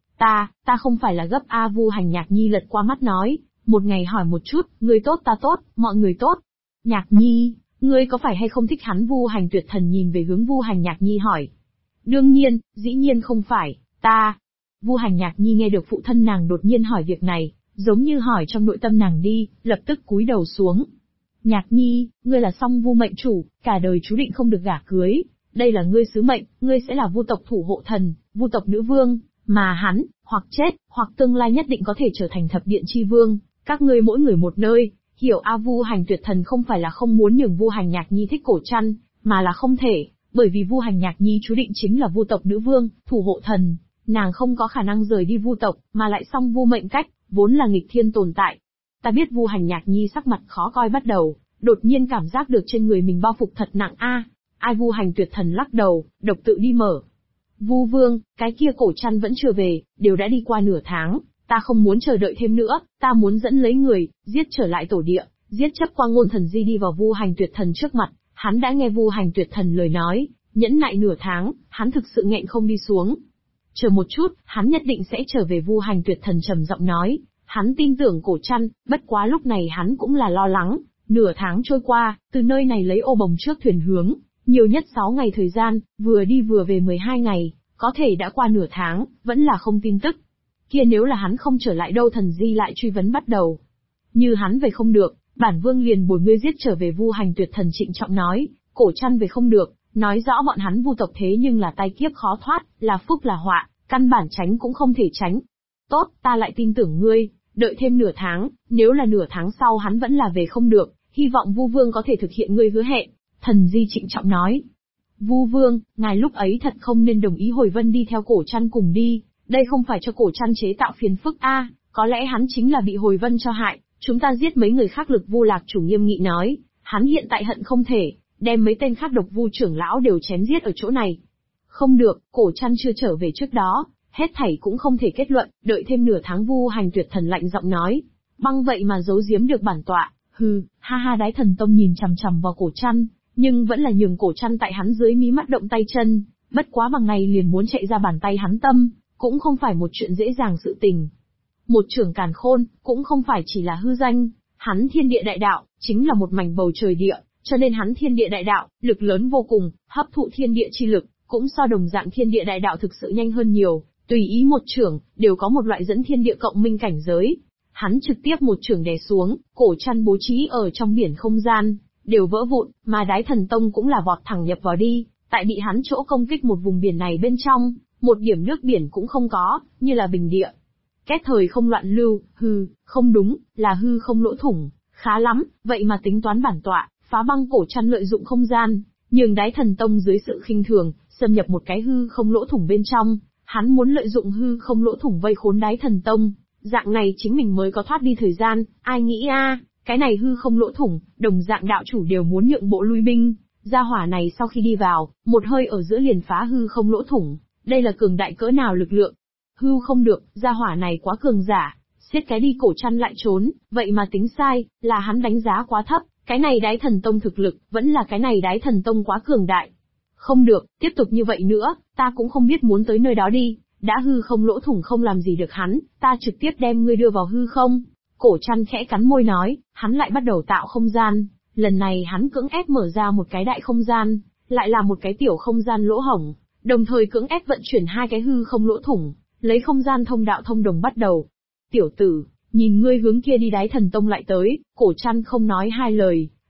Ta không phải là gấp. A Vu Hành Nhạc Nhi lật qua mắt nói, một ngày hỏi một chút, người tốt ta tốt, mọi người tốt. Nhạc Nhi, ngươi có phải hay không thích hắn? Vu Hành Tuyệt Thần nhìn về hướng Vu Hành Nhạc Nhi hỏi. Đương nhiên, dĩ nhiên không phải, ta. Vu Hành Nhạc Nhi nghe được phụ thân nàng đột nhiên hỏi việc này, giống như hỏi trong nội tâm nàng đi, lập tức cúi đầu xuống. Nhạc Nhi, ngươi là Song Vu mệnh chủ, cả đời chú định không được gả cưới, đây là ngươi sứ mệnh, ngươi sẽ là Vu tộc thủ hộ thần, Vu tộc nữ vương, mà hắn, hoặc chết, hoặc tương lai nhất định có thể trở thành thập điện chi vương, các ngươi mỗi người một nơi, hiểu? A Vu Hành Tuyệt Thần không phải là không muốn nhường Vu Hành Nhạc Nhi thích Cổ Trăn, mà là không thể, bởi vì Vu Hành Nhạc Nhi chú định chính là Vu tộc nữ vương, thủ hộ thần, nàng không có khả năng rời đi Vu tộc, mà lại Song Vu mệnh cách, vốn là nghịch thiên tồn tại. Ta biết. Vu Hành Nhạc Nhi sắc mặt khó coi bắt đầu, đột nhiên cảm giác được trên người mình bao phục thật nặng a. Ai? Vu Hành Tuyệt Thần lắc đầu, độc tự đi mở. Vu Vương, cái kia Cổ Trăn vẫn chưa về, đều đã đi qua nửa tháng, ta không muốn chờ đợi thêm nữa, ta muốn dẫn lấy người, giết trở lại tổ địa, giết chấp Quang Ngôn Thần Di. Đi vào Vu Hành Tuyệt Thần trước mặt, hắn đã nghe Vu Hành Tuyệt Thần lời nói, nhẫn nại nửa tháng, hắn thực sự nghẹn không đi xuống. Chờ một chút, hắn nhất định sẽ trở về. Vu Hành Tuyệt Thần trầm giọng nói, hắn tin tưởng Cổ Trăn, bất quá lúc này hắn cũng là lo lắng. Nửa tháng trôi qua, từ nơi này lấy ô bồng trước thuyền hướng, nhiều nhất 6 ngày thời gian, vừa đi vừa về 12 ngày, có thể đã qua nửa tháng, vẫn là không tin tức. Kia nếu là hắn không trở lại đâu? Thần Di lại truy vấn bắt đầu. Như hắn về không được, bản vương liền bồi ngươi giết trở về. Vu Hành Tuyệt Thần trịnh trọng nói, Cổ Trăn về không được, nói rõ bọn hắn Vu tộc thế nhưng là tai kiếp khó thoát, là phúc là họa, căn bản tránh cũng không thể tránh. Tốt, ta lại tin tưởng ngươi, đợi thêm nửa tháng, nếu là nửa tháng sau hắn vẫn là về không được, hy vọng Vu Vương có thể thực hiện ngươi hứa hẹn. Thần Di trịnh trọng nói. Vu Vương, ngài lúc ấy thật không nên đồng ý Hồi Vân đi theo Cổ Trăn cùng đi, đây không phải cho Cổ Trăn chế tạo phiền phức a, có lẽ hắn chính là bị Hồi Vân cho hại, chúng ta giết mấy người khác. Lực Vu Lạc Chủ nghiêm nghị nói, hắn hiện tại hận không thể đem mấy tên khác Độc Vu trưởng lão đều chém giết ở chỗ này. Không được, Cổ Trăn chưa trở về trước đó, hết thảy cũng không thể kết luận, đợi thêm nửa tháng. Vu Hành Tuyệt Thần lạnh giọng nói, băng vậy mà giấu giếm được bản tọa, hừ, ha ha. Đái Thần Tông nhìn chằm chằm vào Cổ Trăn, nhưng vẫn là nhường Cổ Trăn tại hắn dưới mí mắt động tay chân, bất quá bằng này liền muốn chạy ra bàn tay hắn tâm, cũng không phải một chuyện dễ dàng sự tình. Một trưởng càn khôn, cũng không phải chỉ là hư danh, hắn thiên địa đại đạo, chính là một mảnh bầu trời địa, cho nên hắn thiên địa đại đạo, lực lớn vô cùng, hấp thụ thiên địa chi lực, cũng so đồng dạng thiên địa đại đạo thực sự nhanh hơn nhiều, tùy ý một trưởng, đều có một loại dẫn thiên địa cộng minh cảnh giới. Hắn trực tiếp một trưởng đè xuống, Cổ Trăn bố trí ở trong biển không gian, đều vỡ vụn, mà Đái Thần Tông cũng là vọt thẳng nhập vào đi, tại bị hắn chỗ công kích một vùng biển này bên trong, một điểm nước biển cũng không có, như là bình địa. Kết thời không loạn lưu, không đúng, là hư không lỗ thủng, khá lắm, vậy mà tính toán bản tọa, phá băng Cổ Trăn lợi dụng không gian, nhường Đái Thần Tông dưới sự khinh thường, xâm nhập một cái hư không lỗ thủng bên trong, hắn muốn lợi dụng hư không lỗ thủng vây khốn Đái Thần Tông, dạng này chính mình mới có thoát đi thời gian, ai nghĩ a, cái này hư không lỗ thủng, đồng dạng đạo chủ đều muốn nhượng bộ lui binh, gia hỏa này sau khi đi vào, một hơi ở giữa liền phá hư không lỗ thủng, đây là cường đại cỡ nào lực lượng. Hư không được, gia hỏa này quá cường giả, siết cái đi Cổ Trăn lại trốn, vậy mà tính sai, là hắn đánh giá quá thấp, cái này Đái Thần Tông thực lực, vẫn là cái này Đái Thần Tông quá cường đại. Không được, tiếp tục như vậy nữa, ta cũng không biết muốn tới nơi đó đi, đã hư không lỗ thủng không làm gì được hắn, ta trực tiếp đem ngươi đưa vào hư không. Cổ Trăn khẽ cắn môi nói, hắn lại bắt đầu tạo không gian, lần này hắn cưỡng ép mở ra một cái đại không gian, lại là một cái tiểu không gian lỗ hổng, đồng thời cưỡng ép vận chuyển hai cái hư không lỗ thủng, lấy không gian thông đạo thông đồng bắt đầu. Tiểu tử, nhìn ngươi hướng kia đi. Đái Thần Tông lại tới, Cổ Trăn không nói hai lời,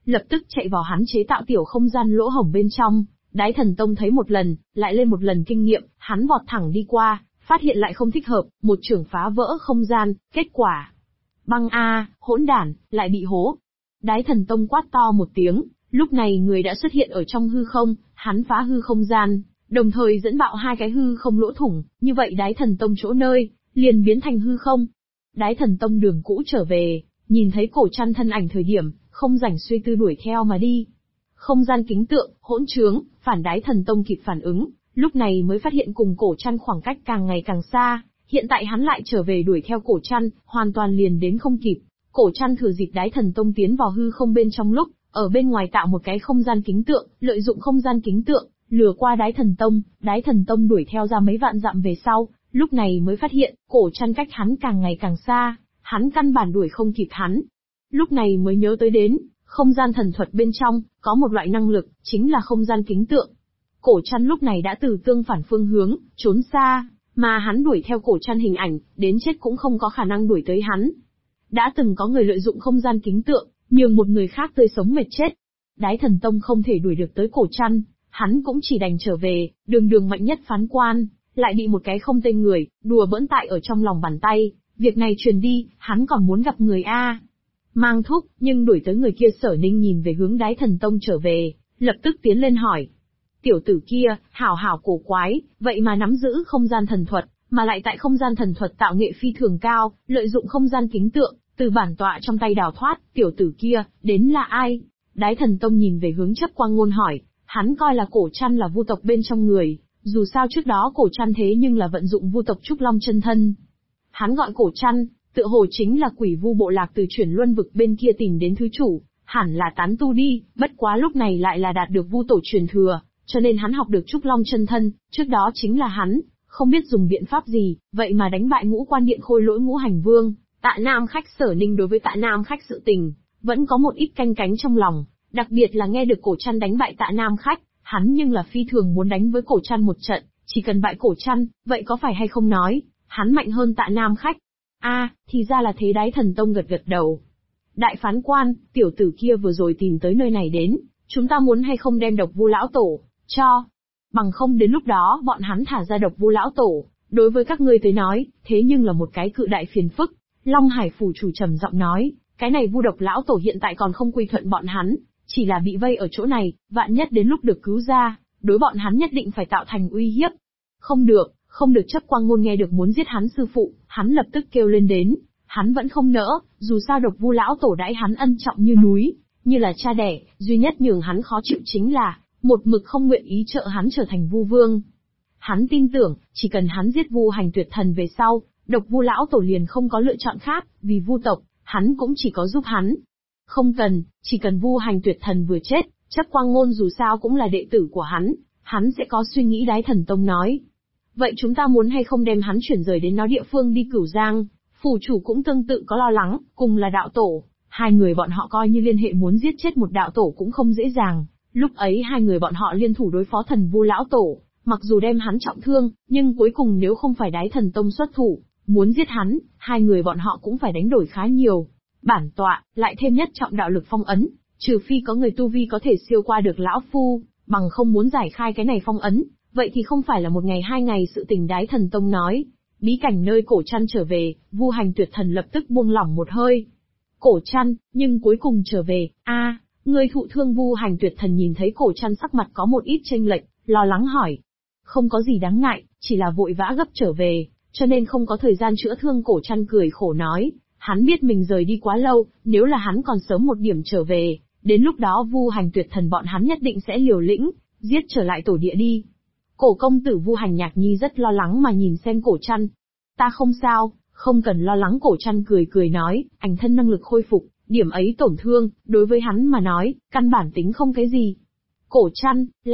lập tức chạy vào hắn chế tạo tiểu không gian lỗ hổng bên trong. Đái Thần Tông thấy một lần, lại lên một lần kinh nghiệm, hắn vọt thẳng đi qua, phát hiện lại không thích hợp, một chưởng phá vỡ không gian, kết quả. Băng a, hỗn đản, lại bị hố. Đái Thần Tông quát to một tiếng, lúc này người đã xuất hiện ở trong hư không, hắn phá hư không gian, đồng thời dẫn bạo hai cái hư không lỗ thủng, như vậy Đái Thần Tông chỗ nơi, liền biến thành hư không. Đái Thần Tông đường cũ trở về, nhìn thấy Cổ Trăn thân ảnh thời điểm, không rảnh suy tư đuổi theo mà đi. Không gian kính tượng, hỗn trướng, phản Đái Thần Tông kịp phản ứng, lúc này mới phát hiện cùng Cổ Trăn khoảng cách càng ngày càng xa, hiện tại hắn lại trở về đuổi theo Cổ Trăn, hoàn toàn liền đến không kịp. Cổ Trăn thừa dịp Đái Thần Tông tiến vào hư không bên trong lúc, ở bên ngoài tạo một cái không gian kính tượng, lợi dụng không gian kính tượng, lừa qua Đái Thần Tông đuổi theo ra mấy vạn dặm về sau, lúc này mới phát hiện, Cổ Trăn cách hắn càng ngày càng xa, hắn căn bản đuổi không kịp hắn. Lúc này mới nhớ tới đến, không gian thần thuật bên trong, có một loại năng lực, chính là không gian kính tượng. Cổ Trăn lúc này đã từ tương phản phương hướng, trốn xa, mà hắn đuổi theo Cổ Trăn hình ảnh, đến chết cũng không có khả năng đuổi tới hắn. Đã từng có người lợi dụng không gian kính tượng, nhường một người khác tươi sống mệt chết. Đái Thần Tông không thể đuổi được tới Cổ Trăn, hắn cũng chỉ đành trở về, đường mạnh nhất phán quan, lại bị một cái không tên người, đùa bỡn tại ở trong lòng bàn tay, việc này truyền đi, hắn còn muốn gặp người A. Mang thúc, nhưng đuổi tới người kia Sở Ninh nhìn về hướng Đái Thần Tông trở về, lập tức tiến lên hỏi. Tiểu tử kia, hảo cổ quái, vậy mà nắm giữ không gian thần thuật, mà lại tại không gian thần thuật tạo nghệ phi thường cao, lợi dụng không gian kính tượng, từ bản tọa trong tay đào thoát, tiểu tử kia, đến là ai? Đái Thần Tông nhìn về hướng Chấp Quang Ngôn hỏi, hắn coi là Cổ Trăn là vu tộc bên trong người, dù sao trước đó Cổ Trăn thế nhưng là vận dụng vu tộc Trúc Long chân thân. Hắn gọi Cổ Trăn, tựa hồ chính là quỷ vu bộ lạc từ chuyển luân vực bên kia tìm đến thứ chủ, hẳn là tán tu đi, bất quá lúc này lại là đạt được vu tổ truyền thừa, cho nên hắn học được Trúc Long chân thân, trước đó chính là hắn, không biết dùng biện pháp gì, vậy mà đánh bại Ngũ Quan Điện Khôi Lỗi Ngũ Hành Vương. Tạ Nam Khách Sở Ninh đối với Tạ Nam Khách sự tình, vẫn có một ít canh cánh trong lòng, đặc biệt là nghe được Cổ Trăn đánh bại Tạ Nam Khách, hắn nhưng là phi thường muốn đánh với Cổ Trăn một trận, chỉ cần bại Cổ Trăn, vậy có phải hay không nói, hắn mạnh hơn Tạ Nam Khách. Thì ra là thế. Đái Thần Tông gật đầu. Đại phán quan, tiểu tử kia vừa rồi tìm tới nơi này đến, chúng ta muốn hay không đem Độc Vu lão tổ cho, bằng không đến lúc đó bọn hắn thả ra Độc Vu lão tổ, đối với các ngươi tới nói, thế nhưng là một cái cự đại phiền phức. Long Hải phủ chủ trầm giọng nói, cái này Vu Độc lão tổ hiện tại còn không quy thuận bọn hắn, chỉ là bị vây ở chỗ này, vạn nhất đến lúc được cứu ra, đối bọn hắn nhất định phải tạo thành uy hiếp. Không được. Chấp Quang Ngôn nghe được muốn giết hắn sư phụ, hắn lập tức kêu lên đến, hắn vẫn không nỡ, dù sao Độc Vu lão tổ đãi hắn ân trọng như núi, như là cha đẻ, duy nhất nhường hắn khó chịu chính là, một mực không nguyện ý trợ hắn trở thành Vu Vương. Hắn tin tưởng, chỉ cần hắn giết Vu Hành Tuyệt Thần về sau, Độc Vu lão tổ liền không có lựa chọn khác, vì Vu tộc, hắn cũng chỉ có giúp hắn. Không cần, chỉ cần Vu Hành Tuyệt Thần vừa chết, Chấp Quang Ngôn dù sao cũng là đệ tử của hắn sẽ có suy nghĩ. Đái Thần Tông nói. Vậy chúng ta muốn hay không đem hắn chuyển rời đến nó địa phương đi Cửu Giang? Phủ chủ cũng tương tự có lo lắng, cùng là đạo tổ, hai người bọn họ coi như liên hệ muốn giết chết một đạo tổ cũng không dễ dàng. Lúc ấy hai người bọn họ liên thủ đối phó Thần Vu lão tổ, mặc dù đem hắn trọng thương, nhưng cuối cùng nếu không phải Đái Thần Tông xuất thủ, muốn giết hắn, hai người bọn họ cũng phải đánh đổi khá nhiều. Bản tọa, lại thêm nhất trọng đạo lực phong ấn, trừ phi có người tu vi có thể siêu qua được lão phu, bằng không muốn giải khai cái này phong ấn, vậy thì không phải là một ngày hai ngày sự tình. Đái Thần Tông nói. Bí cảnh nơi Cổ Trăn trở về, Vu Hành Tuyệt Thần lập tức buông lỏng một hơi. Cổ Trăn, nhưng cuối cùng trở về, người thụ thương. Vu Hành Tuyệt Thần nhìn thấy Cổ Trăn sắc mặt có một ít chênh lệch, lo lắng hỏi. Không có gì đáng ngại, chỉ là vội vã gấp trở về, cho nên không có thời gian chữa thương. Cổ Trăn cười khổ nói, hắn biết mình rời đi quá lâu, nếu là hắn còn sớm một điểm trở về, đến lúc đó Vu Hành Tuyệt Thần bọn hắn nhất định sẽ liều lĩnh, giết trở lại tổ địa đi. Cổ công tử Vu Hành Nhạc Nhi rất lo lắng mà nhìn xem Cổ Trăn. Ta không sao, không cần lo lắng. Cổ Trăn cười nói, ảnh thân năng lực khôi phục, điểm ấy tổn thương, đối với hắn mà nói, căn bản tính không cái gì. Cổ Trăn,